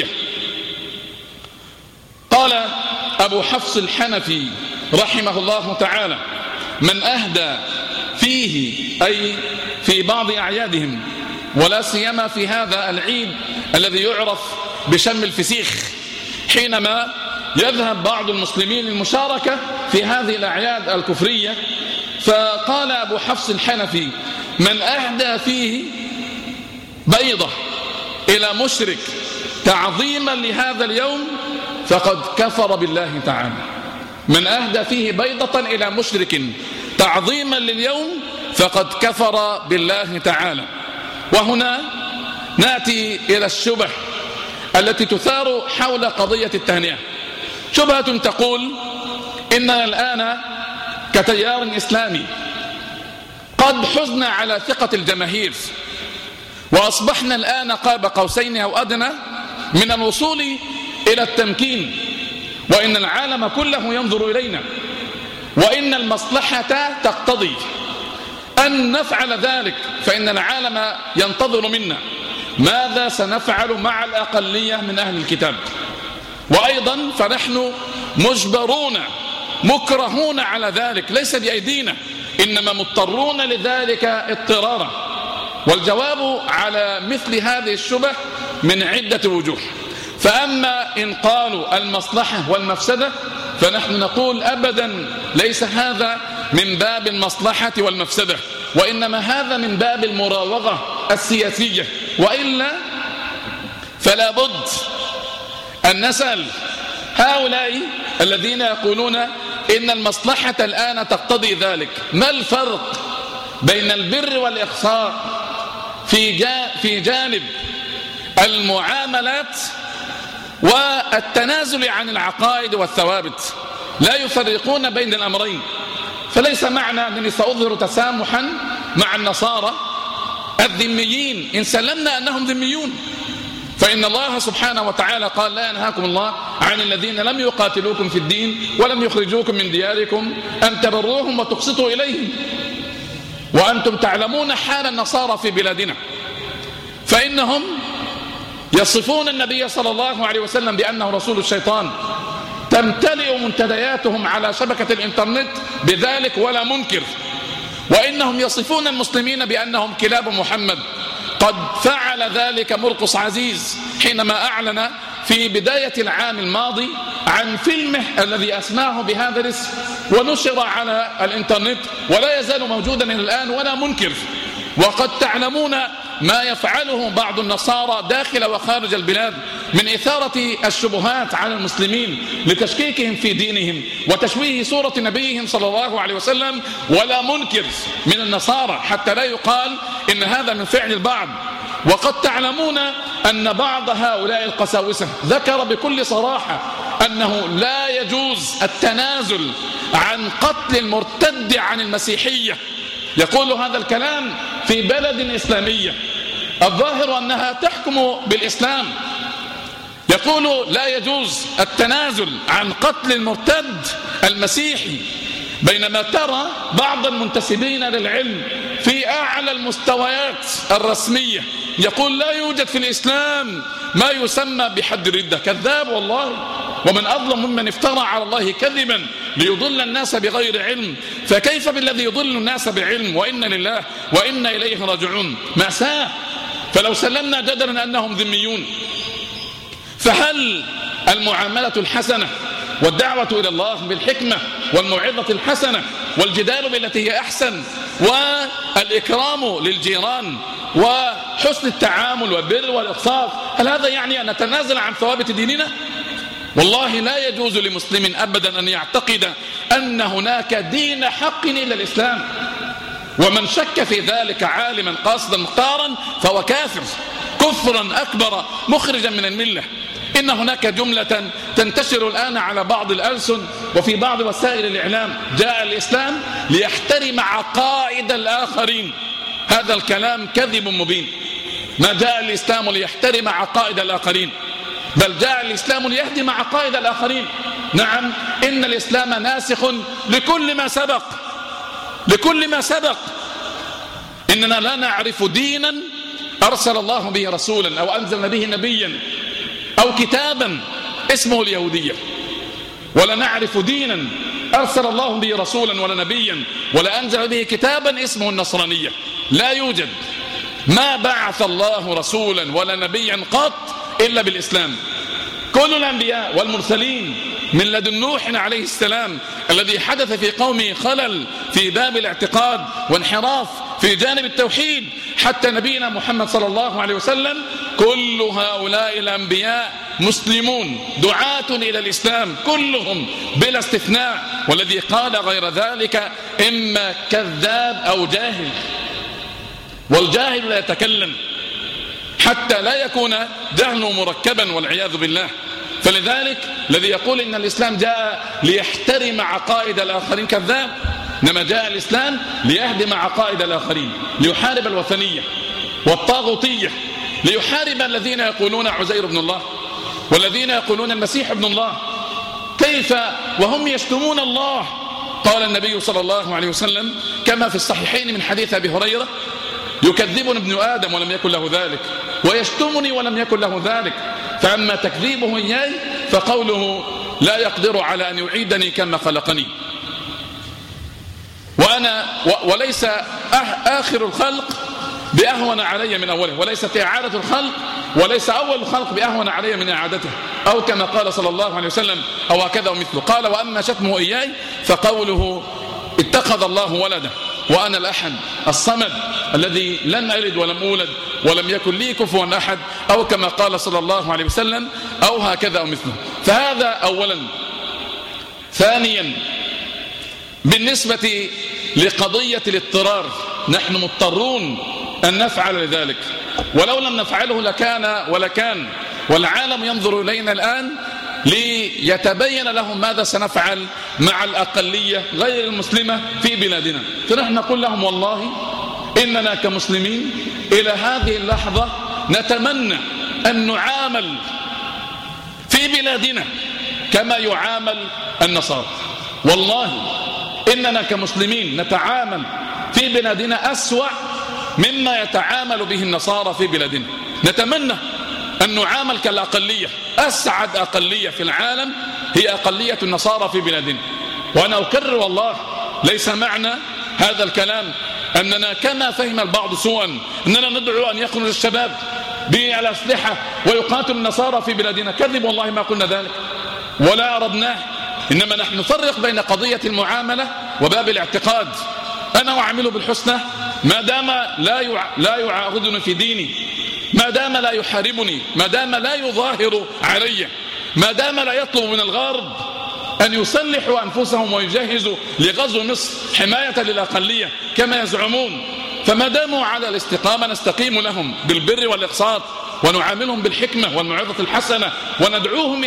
قال أبو حفص الحنفي رحمه الله تعالى من أهدى فيه، أي في بعض أعيادهم ولا سيما في هذا العيد الذي يعرف بشم الفسيخ، حينما يذهب بعض المسلمين للمشاركة في هذه الأعياد الكفرية، فقال أبو حفص الحنفي من أهدى فيه بيضة إلى مشرك تعظيما لهذا اليوم فقد كفر بالله تعالى. من أهدى فيه بيضة إلى مشرك تعظيما لليوم فقد كفر بالله تعالى. وهنا نأتي إلى الشبه التي تثار حول قضية التهنئة. شبهة تقول إننا الآن كتيار إسلامي قد حزنا على ثقة الجماهير وأصبحنا الآن قاب قوسين أو أدنى من الوصول إلى التمكين، وإن العالم كله ينظر إلينا، وإن المصلحة تقتضي أن نفعل ذلك، فإن العالم ينتظر منا. ماذا سنفعل مع الأقلية من أهل الكتاب؟ وأيضا فنحن مجبرون مكرهون على ذلك، ليس بأيدينا، إنما مضطرون لذلك اضطرارا. والجواب على مثل هذه الشبه من عدة وجوه. فأما إن قالوا المصلحة والمفسدة فنحن نقول أبدا ليس هذا من باب المصلحة والمفسدة، وإنما هذا من باب المراوغة السياسية. وإلا فلا بد أن نسأل هؤلاء الذين يقولون إن المصلحة الآن تقتضي ذلك، ما الفرق بين البر والإخصاء في جانب المعاملات والتنازل عن العقائد والثوابت؟ لا يفرقون بين الأمرين. فليس معنى أنني سأظهر تسامحا مع النصارى الذميين إن سلمنا أنهم ذميون، فإن الله سبحانه وتعالى قال: لا ينهاكم الله عن الذين لم يقاتلوكم في الدين ولم يخرجوكم من دياركم أن تبروهم وتقسطوا إليهم. وأنتم تعلمون حال النصارى في بلادنا، فإنهم يصفون النبي صلى الله عليه وسلم بأنه رسول الشيطان، تمتلئ منتدياتهم على شبكة الإنترنت بذلك ولا منكر. وإنهم يصفون المسلمين بأنهم كلاب محمد. قد فعل ذلك مرقس عزيز حينما أعلن في بداية العام الماضي عن فيلمه الذي أسماه بهذا الاسم، ونشر على الإنترنت ولا يزال موجودا إلى الآن ولا منكر. وقد تعلمون ما يفعله بعض النصارى داخل وخارج البلاد من إثارة الشبهات على المسلمين لتشكيكهم في دينهم وتشويه صورة نبيهم صلى الله عليه وسلم، ولا منكر من النصارى حتى لا يقال إن هذا من فعل البعض. وقد تعلمون أن بعض هؤلاء القساوسة ذكر بكل صراحة أنه لا يجوز التنازل عن قتل المرتد عن المسيحية. يقول هذا الكلام في بلد إسلامية الظاهر أنها تحكم بالإسلام. يقول لا يجوز التنازل عن قتل المرتد المسيحي، بينما ترى بعض المنتسبين للعلم في أعلى المستويات الرسمية يقول لا يوجد في الإسلام ما يسمى بحد الردة. كذاب والله، ومن أظلم ممن افترى على الله كذبا ليضل الناس بغير علم. فكيف بالذي يضل الناس بعلم؟ وإنا لله وإنا إليه راجعون. مأساة. فلو سلمنا جدلا أنهم ذميون، فهل المعاملة الحسنة والدعوة إلى الله بالحكمة والموعظة الحسنة والجدال بالتي هي أحسن والإكرام للجيران وحسن التعامل والبر والإقساط، هل هذا يعني أن نتنازل عن ثوابت ديننا؟ والله لا يجوز لمسلم أبدا أن يعتقد أن هناك دين حق إلا الإسلام، ومن شك في ذلك عالما قاصدا مختارا فهو كافر كفرا أكبر مخرجا من الملة. إن هناك جملة تنتشر الآن على بعض الألسن وفي بعض وسائل الإعلام: جاء الإسلام ليحترم عقائد الآخرين. هذا الكلام كذب مبين. ما جاء الإسلام ليحترم عقائد الآخرين، بل جاء الإسلام ليهدم عقائد الآخرين. نعم، إن الإسلام ناسخ لكل ما سبق، لكل ما سبق. إننا لا نعرف دينا أرسل الله به رسولا أو أنزل به نبيا أو كتابا اسمه اليهودية، ولا نعرف دينا أرسل الله به رسولا ولا نبيا ولا أنزل به كتابا اسمه النصرانية. لا يوجد. ما بعث الله رسولا ولا نبيا قط إلا بالإسلام. كل الأنبياء والمرسلين من لدن نوح عليه السلام الذي حدث في قومه خلل في باب الاعتقاد وانحراف في جانب التوحيد حتى نبينا محمد صلى الله عليه وسلم كل هؤلاء الأنبياء مسلمون دعاة إلى الإسلام كلهم بلا استثناء، والذي قال غير ذلك إما كذاب أو جاهل، والجاهل لا يتكلم حتى لا يكون جهله مركبا والعياذ بالله. فلذلك الذي يقول إن الإسلام جاء ليحترم عقائد الآخرين كذاب، إنما جاء الإسلام ليهدم عقائد الآخرين، ليحارب الوثنية والطاغوتية، ليحارب الذين يقولون عزير ابن الله والذين يقولون المسيح ابن الله. كيف وهم يشتمون الله؟ قال النبي صلى الله عليه وسلم كما في الصحيحين من حديث أبي هريرة: يكذبني ابن آدم ولم يكن له ذلك، ويشتمني ولم يكن له ذلك، فأما تكذيبه إياي فقوله لا يقدر على أن يعيدني كما خلقني. وليس آخر الخلق بأهون علي من أوله، وليست إعادة الخلق، وليس أول الخلق بأهون علي من إعادته، أو كما قال صلى الله عليه وسلم أو هكذا ومثله. قال: وأما شتمه إياي فقوله اتخذ الله ولده وأنا الأحد الصمد الذي لم ألد ولم أولد ولم يكن لي كفوا أحد، أو كما قال صلى الله عليه وسلم أو هكذا ومثله. فهذا أولا. ثانيا، بالنسبة لقضية الاضطرار، نحن مضطرون أن نفعل ذلك، ولو لم نفعله لكان والعالم ينظر إلينا الآن ليتبين لهم ماذا سنفعل مع الأقلية غير المسلمة في بلادنا. فنحن نقول لهم: والله إننا كمسلمين إلى هذه اللحظة نتمنى أن نعامل في بلادنا كما يعامل النصارى. والله إننا كمسلمين نتعامل في بلادنا أسوأ مما يتعامل به النصارى في بلادنا. نتمنى أن نعامل كالأقلية. أسعد أقلية في العالم هي أقلية النصارى في بلادنا. وأنا أكرر والله ليس معنى هذا الكلام أننا كما فهم البعض سوءا أننا ندعو أن يخرج الشباب بالأسلحة ويقاتل النصارى في بلادنا. كذب، والله ما قلنا ذلك ولا أردناه. إنما نحن نفرق بين قضية المعاملة وباب الاعتقاد. أنا أعامله بالحسنى ما دام لا يعاهدني في ديني، ما دام لا يحاربني، ما دام لا يظاهر علي، ما دام لا يطلب من الغرب أن يسلحوا أنفسهم ويجهزوا لغزو مصر حماية للأقلية كما يزعمون. فما داموا على الاستقامة نستقيم لهم بالبر والإقساط، ونعاملهم بالحكمة والموعظة الحسنة، وندعوهم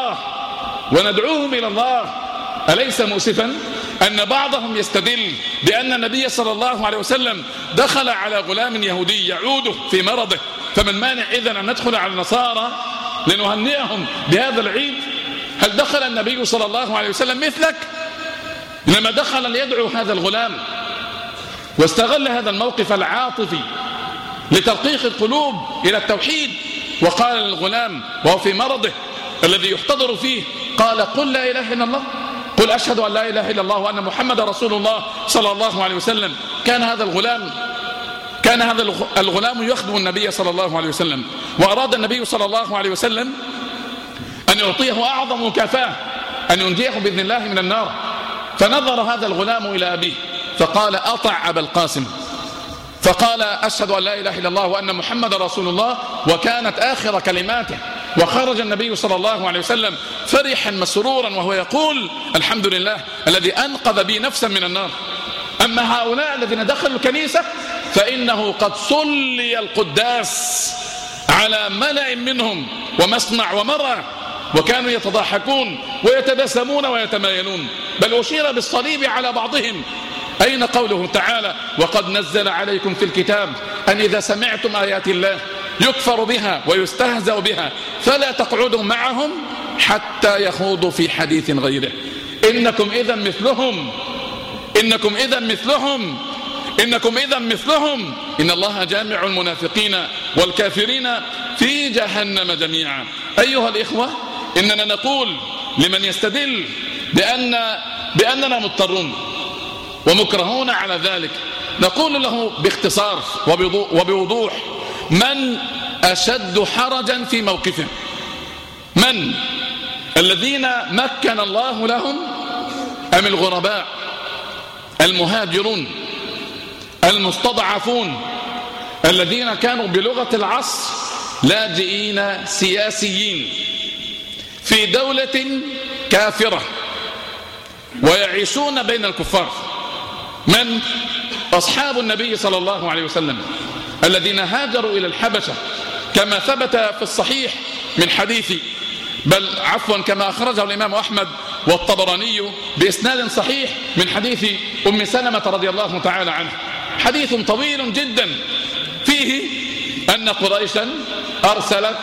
إلى الله. أليس مؤسفا أن بعضهم يستدل بأن النبي صلى الله عليه وسلم دخل على غلام يهودي يعوده في مرضه، فمن مانع إذن أن ندخل على النصارى لنهنئهم بهذا العيد؟ هل دخل النبي صلى الله عليه وسلم مثلك؟ إنما دخل ليدعو هذا الغلام، واستغل هذا الموقف العاطفي لترقيق القلوب إلى التوحيد. وقال للغلام وهو في مرضه الذي يحتضر فيه، قال: قل لا إله إلا الله، قل أشهد أن لا إله إلا الله وأن محمد رسول الله صلى الله عليه وسلم. كان هذا الغلام يخدم النبي صلى الله عليه وسلم، وأراد النبي صلى الله عليه وسلم أن يعطيه أعظم مكافأة، أن ينجيه بإذن الله من النار. فنظر هذا الغلام إلى أبيه فقال: أطع أبا القاسم، فقال: أشهد أن لا إله إلا الله وأن محمد رسول الله، وكانت آخر كلماته. وخرج النبي صلى الله عليه وسلم فرحا مسرورا وهو يقول: الحمد لله الذي أنقذ بي نفسا من النار. أما هؤلاء الذين دخلوا الكنيسة فإنه قد صلي القداس على ملأ منهم ومسمع ومرأة، وكانوا يتضاحكون ويتبسمون ويتمايلون، بل أشير بالصليب على بعضهم. أين قوله تعالى: وقد نزل عليكم في الكتاب أن إذا سمعتم آيات الله يكفر بها ويستهزأ بها فلا تقعدوا معهم حتى يخوضوا في حديث غيره إنكم إذا مثلهم إن الله جامع المنافقين والكافرين في جهنم جميعا. أيها الإخوة، إننا نقول لمن يستدل بأننا مضطرون ومكرهون على ذلك، نقول له باختصار وبوضوح: من أشد حرجا في موقفه؟ من الذين مكن الله لهم أم الغرباء المهاجرون المستضعفون الذين كانوا بلغة العصر لاجئين سياسيين في دولة كافرة ويعيشون بين الكفار. من؟ أصحاب النبي صلى الله عليه وسلم الذين هاجروا إلى الحبشة كما ثبت في الصحيح من حديث كما أخرجه الإمام أحمد والطبراني بإسناد صحيح من حديث أم سلمة رضي الله تعالى عنه. حديث طويل جدا فيه أن قريشا أرسلت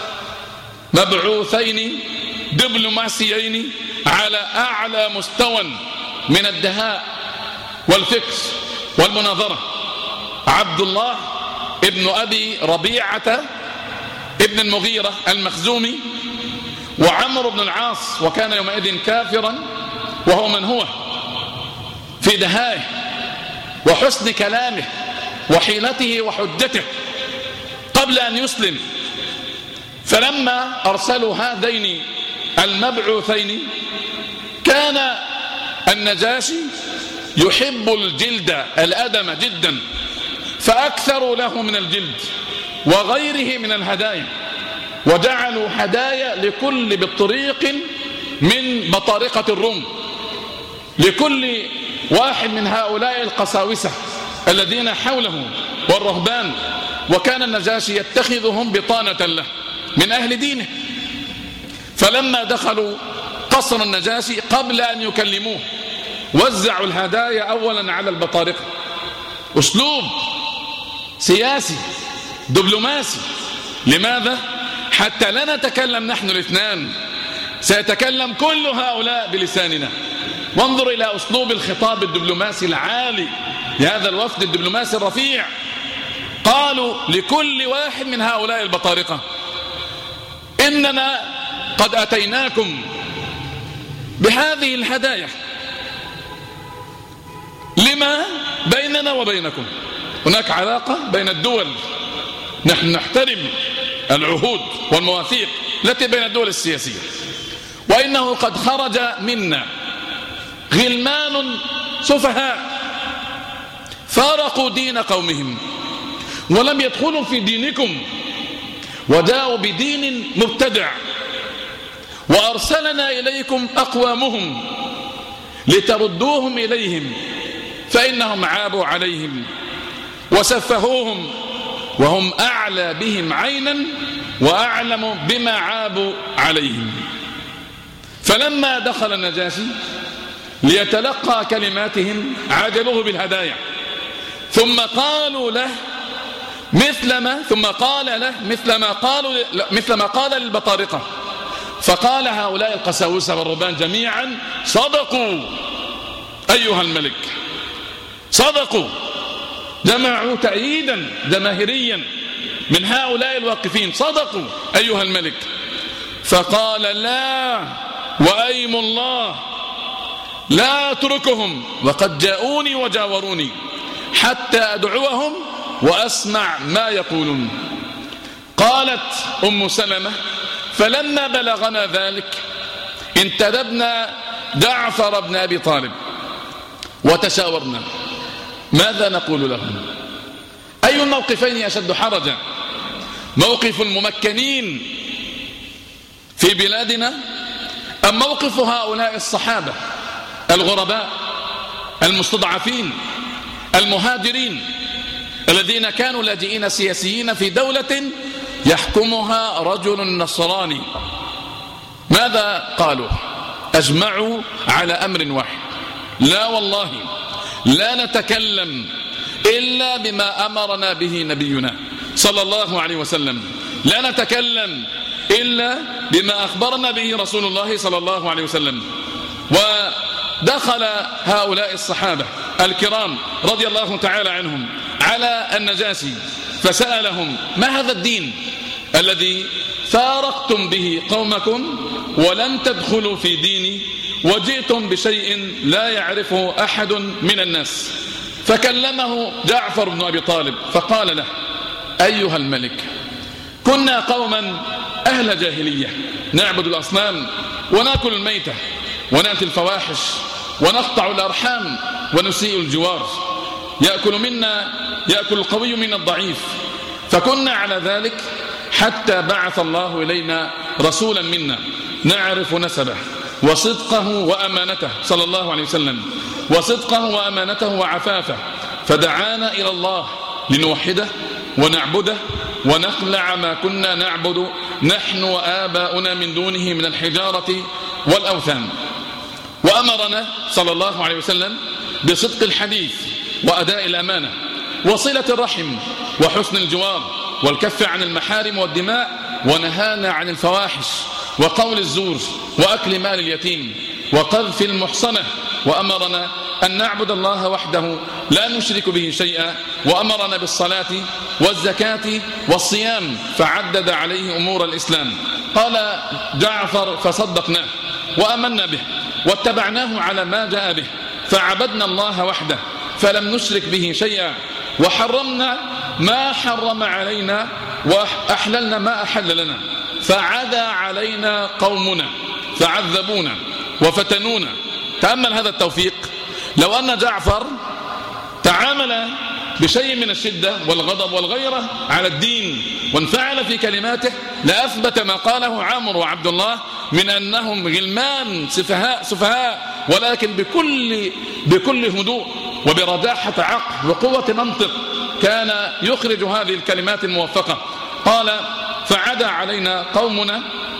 مبعوثين دبلوماسيين على أعلى مستوى من الدهاء والفكر والمناظرة، عبد الله ابن أبي ربيعة ابن المغيرة المخزومي، وعمرو بن العاص، وكان يومئذ كافرا وهو من هو في دهائه وحسن كلامه وحيلته وحجته قبل أن يسلم. فلما أرسلوا هذين المبعوثين كان النجاشي يحب الجلد الأدم جدا، فأكثروا له من الجلد وغيره من الهدايا، وجعلوا هدايا لكل بالطريق من بطارقة الروم، لكل واحد من هؤلاء القساوسة الذين حوله والرهبان، وكان النجاشي يتخذهم بطانة له من أهل دينه. فلما دخلوا قصر النجاشي قبل أن يكلموه وزعوا الهدايا أولا على البطارقة. أسلوب سياسي دبلوماسي. لماذا؟ حتى لا نتكلم نحن الاثنان، سيتكلم كل هؤلاء بلساننا. وانظر إلى أسلوب الخطاب الدبلوماسي العالي لهذا الوفد الدبلوماسي الرفيع. قالوا لكل واحد من هؤلاء البطارقة: إننا قد أتيناكم بهذه الهدايا لما بيننا وبينكم. هناك علاقة بين الدول، نحن نحترم العهود والمواثيق التي بين الدول السياسية، وإنه قد خرج منا غلمان سفهاء فارقوا دين قومهم ولم يدخلوا في دينكم وجاءوا بدين مبتدع، وأرسلنا إليكم أقوامهم لتردوهم إليهم، فإنهم عابوا عليهم وسفهوهم وهم أعلى بهم عينا وأعلم بما عابوا عليهم. فلما دخل النجاشي ليتلقى كلماتهم عاجلوه بالهدايا، ثم قالوا له مثل ما قال للبطارقة. فقال هؤلاء القساوسة والرهبان جميعا: صدقوا أيها الملك، صدقوا. جمعوا تأييدا جماهيريا من هؤلاء الواقفين: صدقوا أيها الملك. فقال: لا وأيم الله لا أتركهم وقد جاءوني وجاوروني حتى أدعوهم وأسمع ما يقولون. قالت أم سلمة: فلما بلغنا ذلك انتدبنا جعفر بن أبي طالب وتشاورنا ماذا نقول لهم. أي الموقفين أشد حرجا؟ موقف الممكنين في بلادنا أم موقف هؤلاء الصحابة الغرباء المستضعفين المهاجرين الذين كانوا لاجئين سياسيين في دولة يحكمها رجل نصراني؟ ماذا قالوا؟ أجمعوا على أمر واحد: لا والله لا نتكلم إلا بما أمرنا به نبينا صلى الله عليه وسلم، لا نتكلم إلا بما أخبرنا به رسول الله صلى الله عليه وسلم. ودخل هؤلاء الصحابة الكرام رضي الله تعالى عنهم على النجاشي فسألهم: ما هذا الدين الذي فارقتم به قومكم ولم تدخلوا في ديني وجئتم بشيء لا يعرفه أحد من الناس؟ فكلمه جعفر بن أبي طالب فقال له: أيها الملك، كنا قوما أهل جاهلية نعبد الأصنام ونأكل الميتة ونأتي الفواحش ونقطع الأرحام ونسيء الجوار، يأكل القوي من الضعيف. فكنا على ذلك حتى بعث الله إلينا رسولا منا نعرف نسبه وصدقه وأمانته صلى الله عليه وسلم، وصدقه وأمانته وعفافه، فدعانا إلى الله لنوحده ونعبده ونخلع ما كنا نعبد نحن وآباؤنا من دونه من الحجارة والأوثان. وأمرنا صلى الله عليه وسلم بصدق الحديث وأداء الأمانة وصلة الرحم وحسن الجوار والكف عن المحارم والدماء، ونهانا عن الفواحش وقول الزور وأكل مال اليتيم وقذف المحصنة، وأمرنا أن نعبد الله وحده لا نشرك به شيئا، وأمرنا بالصلاة والزكاة والصيام، فعدد عليه أمور الإسلام. قال جعفر فصدقناه وأمنا به واتبعناه على ما جاء به، فعبدنا الله وحده فلم نشرك به شيئا، وحرمنا ما حرم علينا وأحللنا ما أحل لنا، فعدا علينا قومنا فعذبونا وفتنونا. تأمل هذا التوفيق. لو أن جعفر تعامل بشيء من الشدة والغضب والغيرة على الدين وانفعل في كلماته لأثبت ما قاله عمرو وعبد الله من أنهم غلمان سفهاء، ولكن بكل هدوء وبرداحة عقل وقوة منطق كان يخرج هذه الكلمات الموفقة. قال فعدا علينا قومنا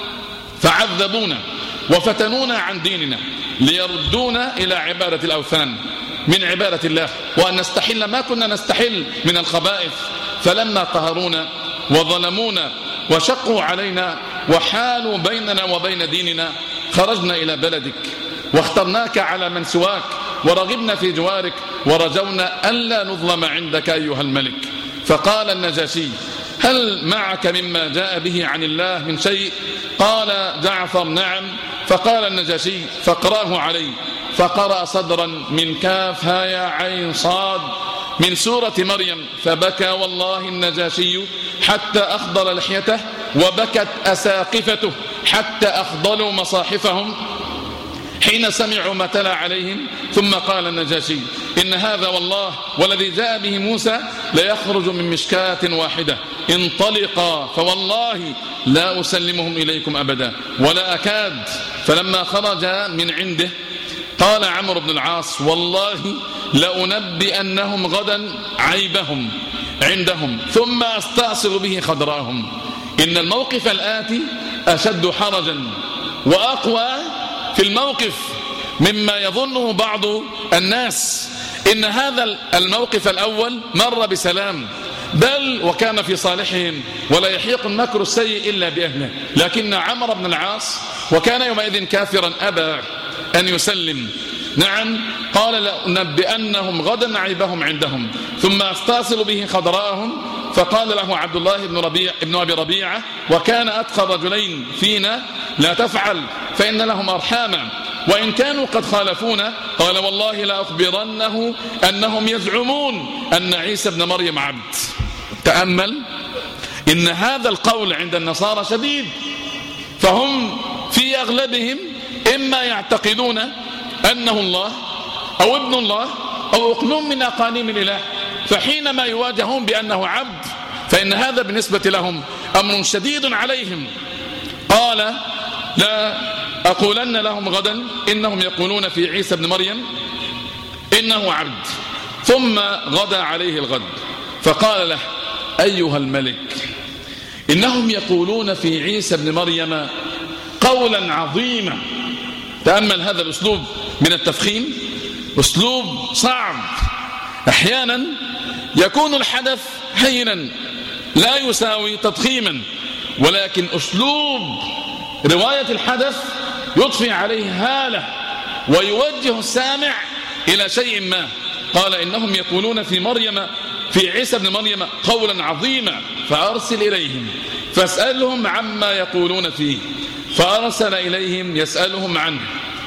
فعذبونا وفتنونا عن ديننا ليردونا إلى عبادة الأوثان من عبادة الله، وأن نستحل ما كنا نستحل من الخبائث، فلما قهرونا وظلمونا وشقوا علينا وحالوا بيننا وبين ديننا خرجنا إلى بلدك واخترناك على من سواك ورغبنا في جوارك ورجونا ألا نظلم عندك أيها الملك. فقال النجاشي هل معك مما جاء به عن الله من شيء؟ قال جعفر نعم. فقال النجاشي فاقرأه علي، فقرأ صدرا من كاف ها يا عين صاد من سورة مريم، فبكى والله النجاشي حتى أخضر لحيته وبكت أساقفته حتى أخضلوا مصاحفهم حين سمعوا ما تلا عليهم. ثم قال النجاشي إن هذا والله والذي جاء به موسى ليخرج من مشكاة واحدة، انطلقا فوالله لا أسلمهم إليكم أبدا ولا أكاد. فلما خرج من عنده قال عمرو بن العاص والله لأنبئنهم غدا عيبهم عندهم ثم أستأصل به خضراهم. إن الموقف الآتي أشد حرجا وأقوى في الموقف مما يظنه بعض الناس. إن هذا الموقف الأول مر بسلام، بل وكان في صالحهم ولا يحيق المكر السيء إلا بأهله، لكن عمرو بن العاص وكان يومئذ كافرا أبى أن يسلم. نعم قال لأنبئنهم غدا عيبهم عندهم ثم أستأصل به خضراءهم. فقال له عبد الله ابن أبي ربيعة وكان أتقى الرجلين فينا لا تفعل فإن لهم أرحاما وإن كانوا قد خالفونا. قال والله لا أخبرنه أنهم يزعمون أن عيسى ابن مريم عبد. تأمل إن هذا القول عند النصارى شديد، فهم في أغلبهم إما يعتقدون أنه الله أو ابن الله أو أقنوم من أقانيم الإله، فحينما يواجهون بأنه عبد فإن هذا بالنسبة لهم أمر شديد عليهم. قال لا أقولن لهم غدا إنهم يقولون في عيسى ابن مريم إنه عبد. ثم غدا عليه الغد فقال له أيها الملك إنهم يقولون في عيسى ابن مريم قولا عظيما. تأمل هذا الأسلوب من التفخيم، أسلوب صعب. أحيانا يكون الحدث هينا لا يساوي تضخيما، ولكن أسلوب رواية الحدث يضفي عليه هالة ويوجه السامع إلى شيء ما. قال إنهم يقولون في عيسى ابن مريم قولا عظيما فأرسل إليهم فاسألهم عما يقولون فيه. فأرسل إليهم يسألهم عنه.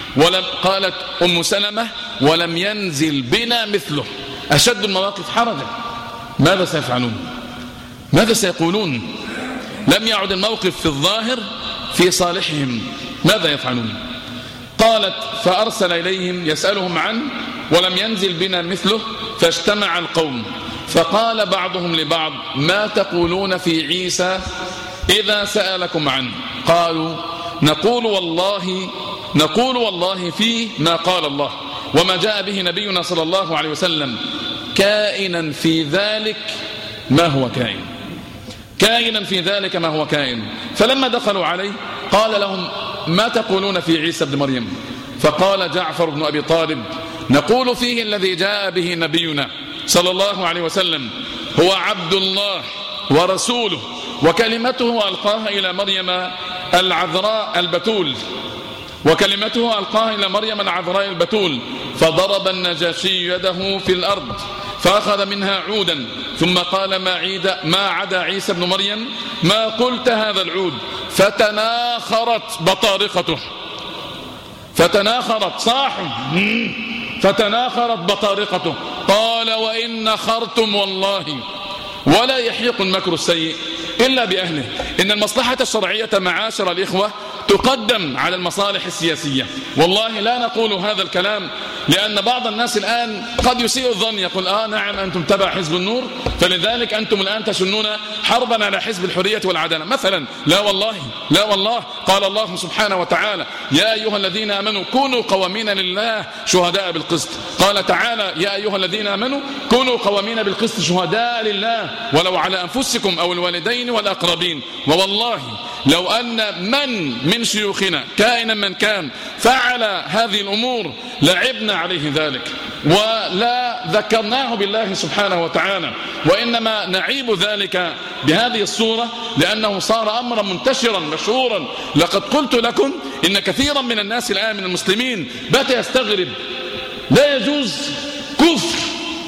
قالت أم سلمة ولم ينزل بنا مثله. أشد المواقف حرجا. ماذا سيفعلون؟ ماذا سيقولون؟ لم يعد الموقف في الظاهر في صالحهم، ماذا يفعلون؟ قالت فأرسل إليهم يسألهم عنه ولم ينزل بنا مثله، فاجتمع القوم فقال بعضهم لبعض: ما تقولون في عيسى إذا سألكم عنه؟ قالوا: نقول والله فيه ما قال الله وما جاء به نبينا صلى الله عليه وسلم، كائنا في ذلك ما هو كائن، كائنا في ذلك ما هو كائن. فلما دخلوا عليه قال لهم: ما تقولون في عيسى ابن مريم؟ فقال جعفر بن أبي طالب: نقول فيه الذي جاء به نبينا صلى الله عليه وسلم، هو عبد الله ورسوله، وكلمته ألقاها إلى مريم العذراء البتول، فضرب النجاشي يده في الأرض فأخذ منها عودا، ثم قال: ما عدا عيسى بن مريم ما قلت هذا العود. فتناخرت بطارقته، فتناخرت بطارقته. قال: وإن نخرتم والله ولا يحيق المكر السيء إلا بأهله. إن المصلحة الشرعية معاشر الإخوة تقدم على المصالح السياسية. والله لا نقول هذا الكلام لأن بعض الناس الآن قد يسيء الظن، يقول: نعم أنتم تبع حزب النور فلذلك أنتم الآن تشنون حربا على حزب الحرية والعدالة مثلا. لا والله، قال الله سبحانه وتعالى: يا أيها الذين آمنوا كونوا قوامين لله شهداء بالقسط. قال تعالى: يا أيها الذين آمنوا كونوا قوامين بالقسط شهداء لله ولو على أنفسكم أو الوالدين والأقربين. ووالله لو أن من شيوخنا كائنا من كان فعل هذه الأمور لعبنا عليه ذلك ولا ذكرناه بالله سبحانه وتعالى، وإنما نعيب ذلك بهذه الصورة لأنه صار أمرا منتشرا مشهورا. لقد قلت لكم إن كثيرا من الناس الآن من المسلمين بات يستغرب: لا يجوز كفر،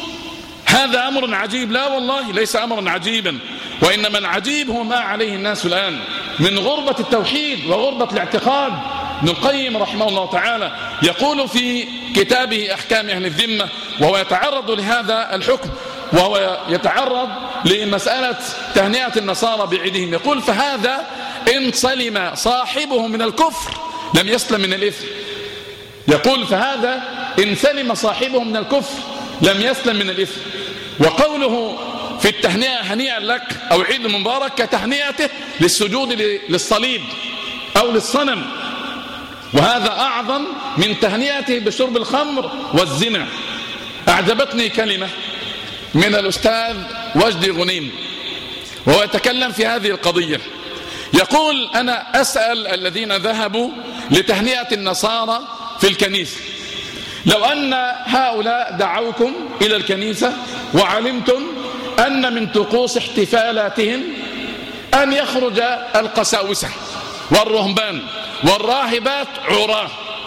هذا أمر عجيب. لا والله ليس أمرا عجيبا، وإنما العجيب هو ما عليه الناس الآن من غربة التوحيد وغربة الاعتقاد. ابن القيم رحمه الله تعالى يقول في كتابه أحكام أهل الذمة، وهو يتعرض لهذا الحكم وهو يتعرض لمسألة تهنئة النصارى بعيدهم، يقول: فهذا إن سلم صاحبه من الكفر لم يسلم من الإثم. يقول: فهذا إن سلم صاحبه من الكفر لم يسلم من الإثم. وقوله في التهنئة هنيئا لك أو عيد مبارك كتهنئته للسجود للصليب أو للصنم، وهذا أعظم من تهنئته بشرب الخمر والزنا. أعجبتني كلمة من الأستاذ وجدي غنيم وهو يتكلم في هذه القضية، يقول: أنا أسأل الذين ذهبوا لتهنئة النصارى في الكنيسة، لو أن هؤلاء دعوكم إلى الكنيسة وعلمتم أن من طقوس احتفالاتهم أن يخرج القساوسة والرهبان والراهبات عراه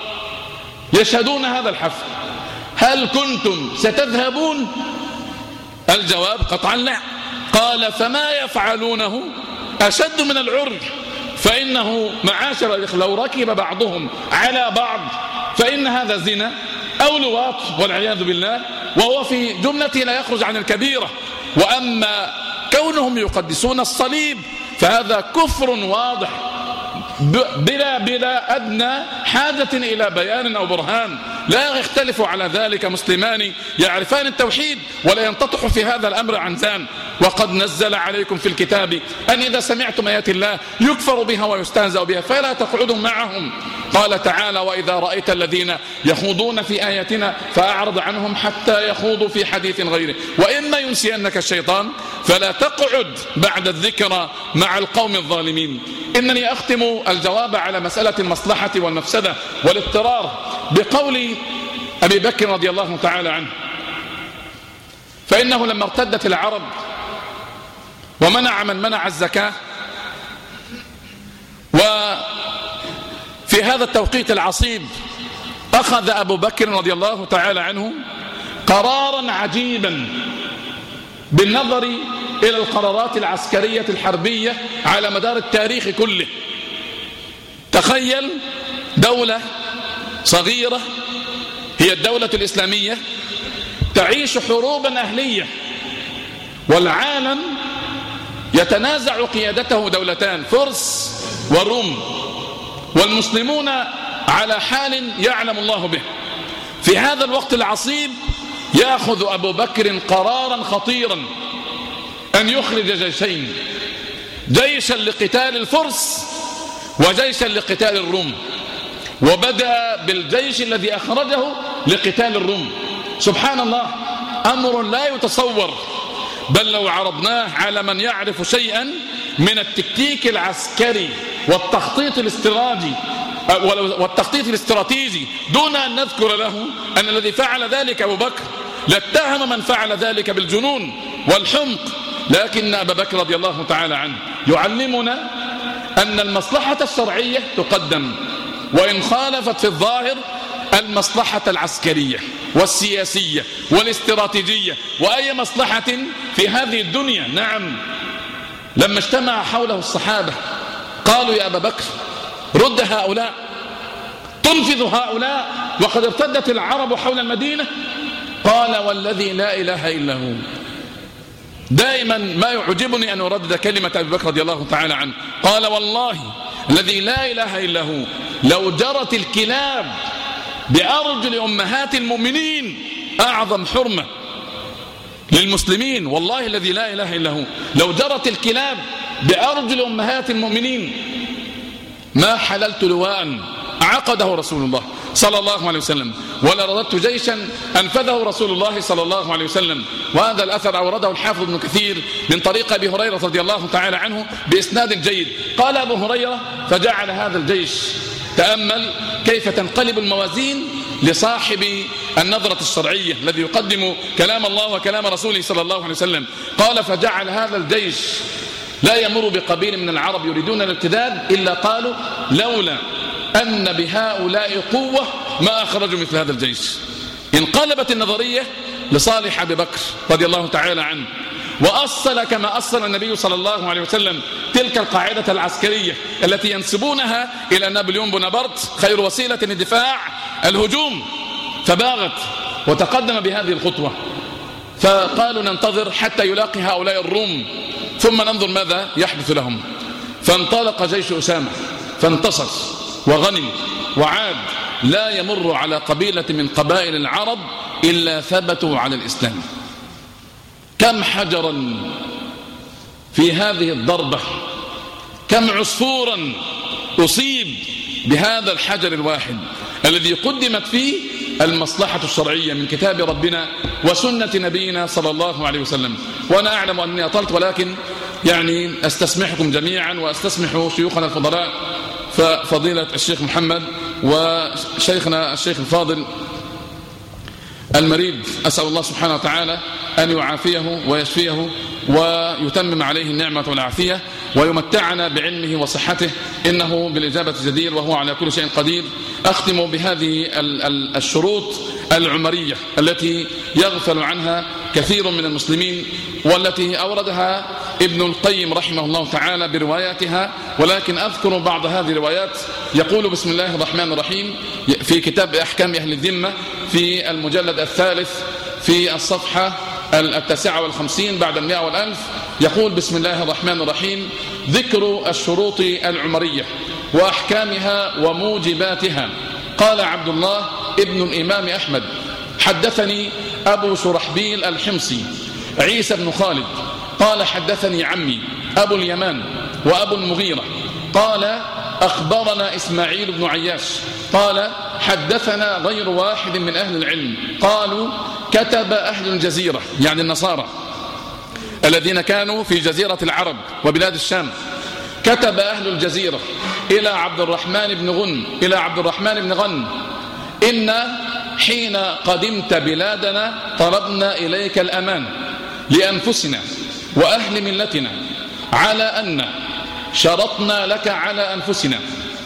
يشهدون هذا الحفل، هل كنتم ستذهبون؟ الجواب قطعا لا. قال: فما يفعلونه أشد من العري، فإنه معاشر الإخوة لو ركب بعضهم على بعض فإن هذا زنا أو لواط والعياذ بالله، وهو في جملته لا يخرج عن الكبيرة. وأما كونهم يقدسون الصليب فهذا كفر واضح بلا أدنى حاجة إلى بيان أو برهان. لا يختلف على ذلك مسلمان يعرفان التوحيد ولا ينتطح في هذا الأمر عنزان. وقد نزل عليكم في الكتاب أن إذا سمعتم آيات الله يكفر بها ويستهزأ بها فلا تقعدوا معهم. قال تعالى: وإذا رأيت الذين يخوضون في آياتنا فأعرض عنهم حتى يخوضوا في حديث غيره وإما ينسينك الشيطان فلا تقعد بعد الذكرى مع القوم الظالمين. إنني أختم الجواب على مسألة المصلحة والمفسدة والاضطرار بقول أبي بكر رضي الله تعالى عنه، فإنه لما ارتدت العرب ومنع من منع الزكاة، وفي هذا التوقيت العصيب أخذ أبو بكر رضي الله تعالى عنه قرارا عجيبا بالنظر إلى القرارات العسكرية الحربية على مدار التاريخ كله. تخيل دولة صغيرة هي الدولة الإسلامية تعيش حروبا أهلية، والعالم يتنازع قيادته دولتان فرس والروم، والمسلمون على حال يعلم الله به. في هذا الوقت العصيب يأخذ أبو بكر قرارا خطيرا أن يخرج جيشين، جيشا لقتال الفرس وجيشا لقتال الروم. وبدأ بالجيش الذي أخرجه لقتال الروم. سبحان الله، أمر لا يتصور، بل لو عرضناه على من يعرف شيئا من التكتيك العسكري والتخطيط الاستراتيجي دون أن نذكر له أن الذي فعل ذلك أبو بكر، لاتهم من فعل ذلك بالجنون والحمق. لكن أبا بكر رضي الله تعالى عنه يعلمنا أن المصلحة الشرعية تقدم، وإن خالفت في الظاهر المصلحة العسكرية والسياسية والاستراتيجية وأي مصلحة في هذه الدنيا. نعم، لما اجتمع حوله الصحابة قالوا يا أبا بكر رد هؤلاء، تنفذ هؤلاء وقد ارتدت العرب حول المدينة. قال والذي لا إله إلا هو. دائما ما يعجبني أن أردد كلمة أبي بكر رضي الله تعالى عنه، قال والله الذي لا إله إلا هو لو جرت الكلاب بأرجل أمهات المؤمنين أعظم حرمة للمسلمين، والله الذي لا إله إلا هو لو جرت الكلاب بأرجل أمهات المؤمنين ما حللت لواء عقده رسول الله صلى الله عليه وسلم، ولا رددت جيشا أنفذه رسول الله صلى الله عليه وسلم. وهذا الأثر أورده الحافظ ابن كثير من طريق أبي هريرة رضي الله تعالى عنه بإسناد جيد. قال أبو هريرة فجعل هذا الجيش، تأمل كيف تنقلب الموازين لصاحب النظرة الشرعية الذي يقدم كلام الله وكلام رسوله صلى الله عليه وسلم. قال فجعل هذا الجيش لا يمر بقبيل من العرب يريدون الارتداد إلا قالوا لولا أن بهؤلاء قوة ما أخرجوا مثل هذا الجيش. انقلبت النظرية لصالح أبي بكر رضي الله تعالى عنه، وأصل كما أصل النبي صلى الله عليه وسلم تلك القاعدة العسكرية التي ينسبونها إلى نابليون بونابرت، خير وسيلة للدفاع الهجوم، فباغت وتقدم بهذه الخطوة. فقالوا ننتظر حتى يلاقي هؤلاء الروم ثم ننظر ماذا يحدث لهم. فانطلق جيش أسامة فانتصر وغنم وعاد، لا يمر على قبيلة من قبائل العرب إلا ثبتوا على الإسلام. كم حجرا في هذه الضربة، كم عصفورا أصيب بهذا الحجر الواحد الذي قدمت فيه المصلحة الشرعية من كتاب ربنا وسنة نبينا صلى الله عليه وسلم. وأنا أعلم أني أطلت، ولكن يعني أستسمحكم جميعا وأستسمح شيوخنا الفضلاء، ففضيلة الشيخ محمد وشيخنا الشيخ الفاضل المريض، أسأل الله سبحانه وتعالى أن يعافيه ويشفيه ويتمم عليه النعمة والعافية ويمتعنا بعلمه وصحته، إنه بالإجابة جدير وهو على كل شيء قدير. أختم بهذه الشروط العمرية التي يغفل عنها كثير من المسلمين، والتي أوردها ابن القيم رحمه الله تعالى برواياتها، ولكن أذكر بعض هذه الروايات. يقول بسم الله الرحمن الرحيم في كتاب أحكام أهل الذمة في المجلد الثالث في الصفحة 59 بعد 100 والألف، يقول بسم الله الرحمن الرحيم: ذكر الشروط العمرية وأحكامها وموجباتها. قال عبد الله ابن الإمام أحمد: حدثني أبو شرحبيل الحمصي عيسى بن خالد قال حدثني عمي أبو اليمان وأبو المغيرة قال أخبرنا إسماعيل بن عياش قال حدثنا غير واحد من أهل العلم قالوا كتب أهل الجزيرة، يعني النصارى الذين كانوا في جزيرة العرب وبلاد الشام، كتب أهل الجزيرة إلى عبد الرحمن بن غن إن حين قدمت بلادنا طلبنا إليك الأمان لأنفسنا وأهل ملتنا، على أن شرطنا لك على أنفسنا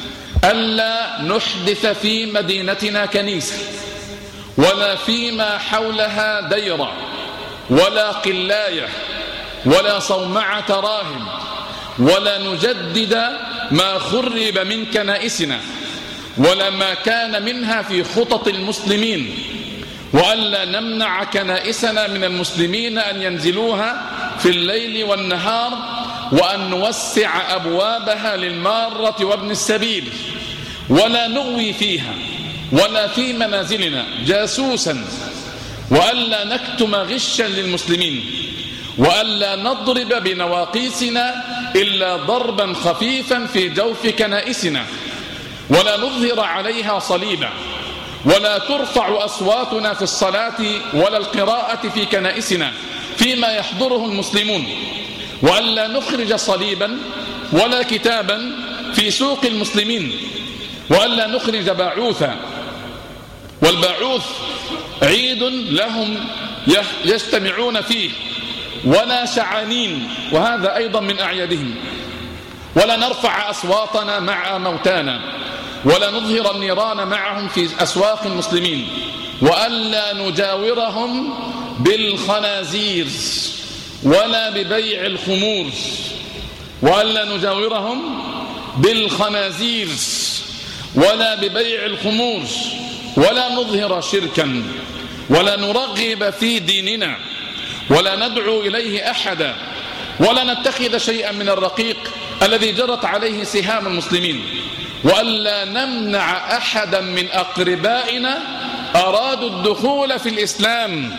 ألا نحدث في مدينتنا كنيسة ولا فيما حولها ديرة ولا قلاية ولا صومعة راهب، ولا نجدد ما خرب من كنائسنا ولا ما كان منها في خطط المسلمين، وألا نمنع كنائسنا من المسلمين أن ينزلوها في الليل والنهار، وأن نوسع أبوابها للمارة وابن السبيل، ولا نغوي فيها ولا في منازلنا جاسوسا، وألا نكتم غشا للمسلمين، وألا نضرب بنواقيسنا إلا ضربا خفيفا في جوف كنائسنا، ولا نظهر عليها صليبا، ولا ترفع أصواتنا في الصلاة ولا القراءة في كنائسنا فيما يحضره المسلمون، وألا نخرج صليبا ولا كتابا في سوق المسلمين، وألا نخرج باعوثا. والباعوث عيد لهم يجتمعون فيه، ولا شعانين، وهذا أيضا من أعيادهم. ولا نرفع أصواتنا مع موتانا، ولا نظهر النيران معهم في أسواق المسلمين، وألا نجاورهم بالخنازير ولا ببيع الخمور، وألا نجاورهم بالخنازير ولا ببيع الخمور، ولا نظهر شركا، ولا نرغب في ديننا، ولا ندعو إليه أحدا، ولا نتخذ شيئا من الرقيق الذي جرت عليه سهام المسلمين، وألا نمنع أحدا من أقربائنا أرادوا الدخول في الإسلام.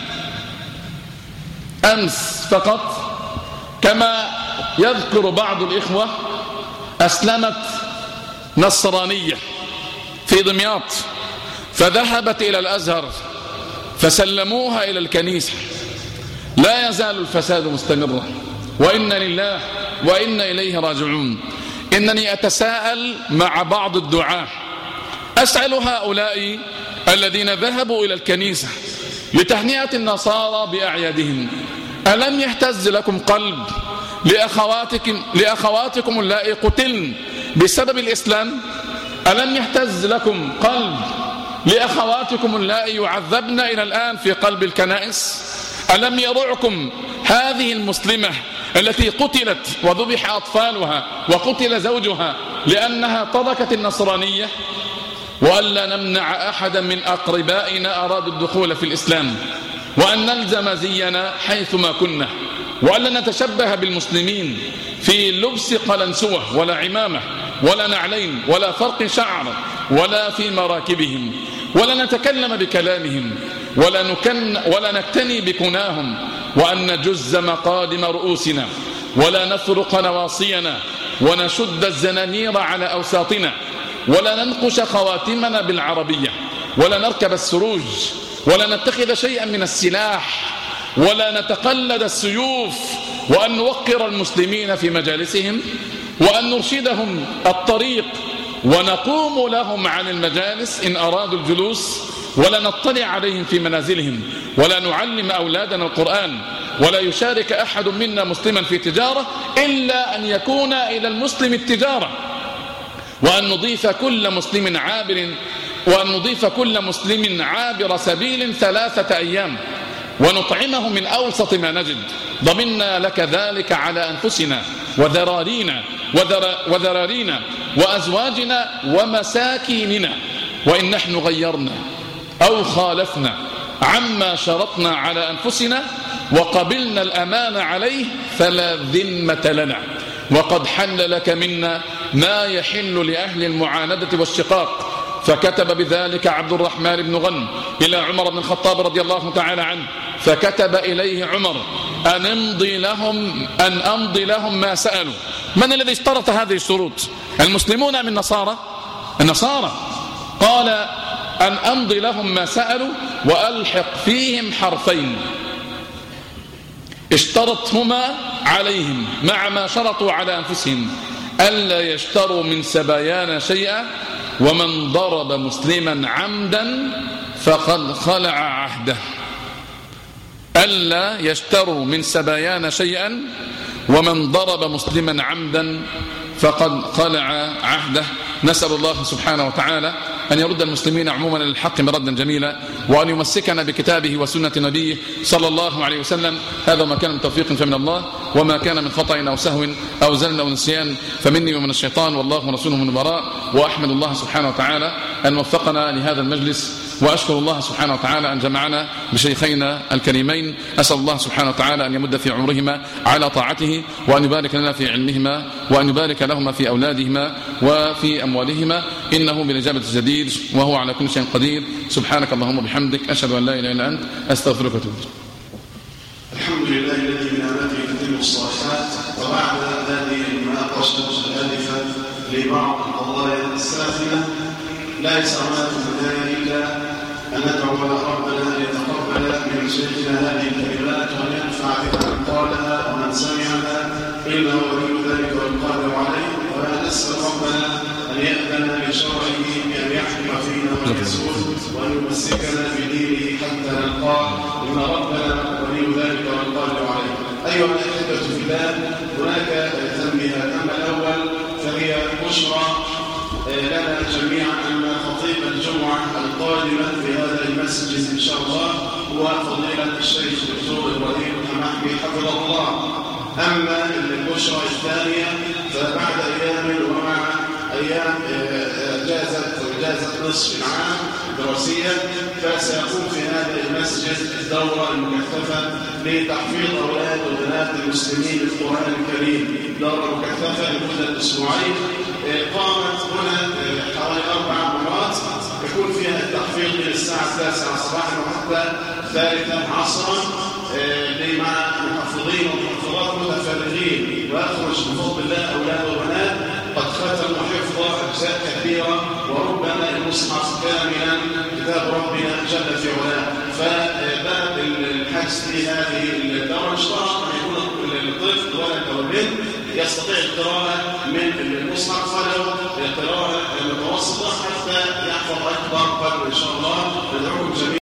أمس فقط كما يذكر بعض الإخوة أسلمت نصرانية في دمياط، فذهبت إلى الأزهر فسلموها إلى الكنيسة. لا يزال الفساد مستمرا، وإنا لله وإنا إليه راجعون. إنني أتساءل مع بعض الدعاة، أسأل هؤلاء الذين ذهبوا إلى الكنيسة لتهنئة النصارى بأعيادهم، ألم يهتز لكم قلب لأخواتكم اللائي قتلن بسبب الإسلام؟ ألم يهتز لكم قلب لأخواتكم اللائي يعذبن إلى الآن في قلب الكنائس؟ ألم يرعكم هذه المسلمة التي قتلت وذبح أطفالها وقتل زوجها لأنها تركت النصرانية؟ وألا نمنع أحدا من أقربائنا أرادوا الدخول في الإسلام، وأن نلزم زينا حيثما كنا، وألا نتشبه بالمسلمين في لبس قلنسوة ولا عمامة ولا نعلين ولا فرق شعر ولا في مراكبهم، ولا نتكلم بكلامهم ولا نكتني بكناهم، وأن نجز مقادم رؤوسنا ولا نفرق نواصينا ونشد الزنانير على أوساطنا، ولا ننقش خواتمنا بالعربية، ولا نركب السروج، ولا نتخذ شيئا من السلاح، ولا نتقلد السيوف، وأن نوقر المسلمين في مجالسهم، وأن نرشدهم الطريق ونقوم لهم عن المجالس إن أرادوا الجلوس، ولا نطلع عليهم في منازلهم، ولا نعلم أولادنا القرآن، ولا يشارك أحد منا مسلما في تجارة إلا أن يكون إلى المسلم التجارة، وأن نضيف كل مسلم عابر سبيل 3 أيام، ونطعمه من أوسط ما نجد، ضمنا لك ذلك على أنفسنا وذرارينا وأزواجنا ومساكيننا، وإن نحن غيرنا أو خالفنا عما شرطنا على أنفسنا وقبلنا الأمان عليه فلا ذمة لنا، وقد حل لك منا ما يحل لأهل المعاندة والشقاق. فكتب بذلك عبد الرحمن بن غنم إلى عمر بن الخطاب رضي الله تعالى عنه، فكتب إليه عمر أن أمضي لهم ما سألوا. من الذي اشترط هذه الشروط؟ المسلمون أم النصارى؟ قال أن أمضي لهم ما سألوا وألحق فيهم حرفين اشترطهما عليهم مع ما شرطوا على أنفسهم: ألا يشتروا من سبايانا شيئا، ومن ضرب مسلما عمدا فقد خلع عهده. ألا يشتروا من سبايانا شيئا، ومن ضرب مسلما عمدا فقد خلع عهده. نسأل الله سبحانه وتعالى أن يرد المسلمين عموما للحق مردا جميلا، وأن يمسكنا بكتابه وسنة نبيه صلى الله عليه وسلم. هذا ما كان من توفيق فمن الله، وما كان من خطأ أو سهو أو زلل أو نسيان فمني ومن الشيطان، والله ورسوله من براء. وأحمد الله سبحانه وتعالى أن وفقنا لهذا المجلس وأشكر الله سبحانه وتعالى أن جمعنا بشيخينا الكريمين. أسأل الله سبحانه وتعالى أن يمد في عمرهما على طاعته، وأن يبارك لنا في علمهما، وأن يبارك لهما في أولادهما وفي أموالهما، إنه بالإجابة الجدير وهو على كل شيء قدير. سبحانك اللهم وبحمدك، أشهد أن لا إله إلا أنت، أستغفرك وأتوب إليك. الحمد لله الذي بنعمته تتم الصالحات. وبعد هذه المناقشة الهادفة لبعض القضايا الساخنة، لا يسعنا في البداية إلا أن ندعو ربنا أن يتقبل من شيخنا هذه الكلمات وأن ينفع بها من قالها ومن سمعها، إنه ولي ذلك والقادر عليه. ونسأل ربنا أن يأذن لشرعه بأن يحكم فينا ويسود وأن يمسكنا بدينه حتى نلقاه، إن ربنا ولي ذلك والقادر عليه. أيها الأحبة في الله، هناك تنبيهات. أما الأول فهي بشرى لنا جميعا أن خطيب الجمعة القادمة في هذا المسجد إن شاء الله هو فضيلة الشيخ الدكتور إبراهيم حماحي حفظه الله. أما البشرى الثانية فبعد أيام ومع أيام إجازة نصف العام دراسيا، فسيكون في هذا المسجد الدورة المكثفة لتحفيظ أولاد وبنات المسلمين القرآن الكريم، دورة مكثفة لمدة أسبوعين. قامت هنا حوالي 4 مرات، يكون فيها التحفيظ من الساعة 9 صباحا وحتى 3 عصرا مع محفظين ومحفظات متفرغين، ويخرج بفضل الله أولاد وبنات قد ختموا حفظ أجزاء كثيرة، وربما المصحف كاملا كتاب ربنا جل في علاه. فباب الحجز في هذه الدورة اشترط أن يكون الطفل ولد أو بنت يستطيع القراءة من المصحف ولو قراءة متوسطة حتى يحفظ أكبر قدر إن شاء الله. ندعوكم جميعا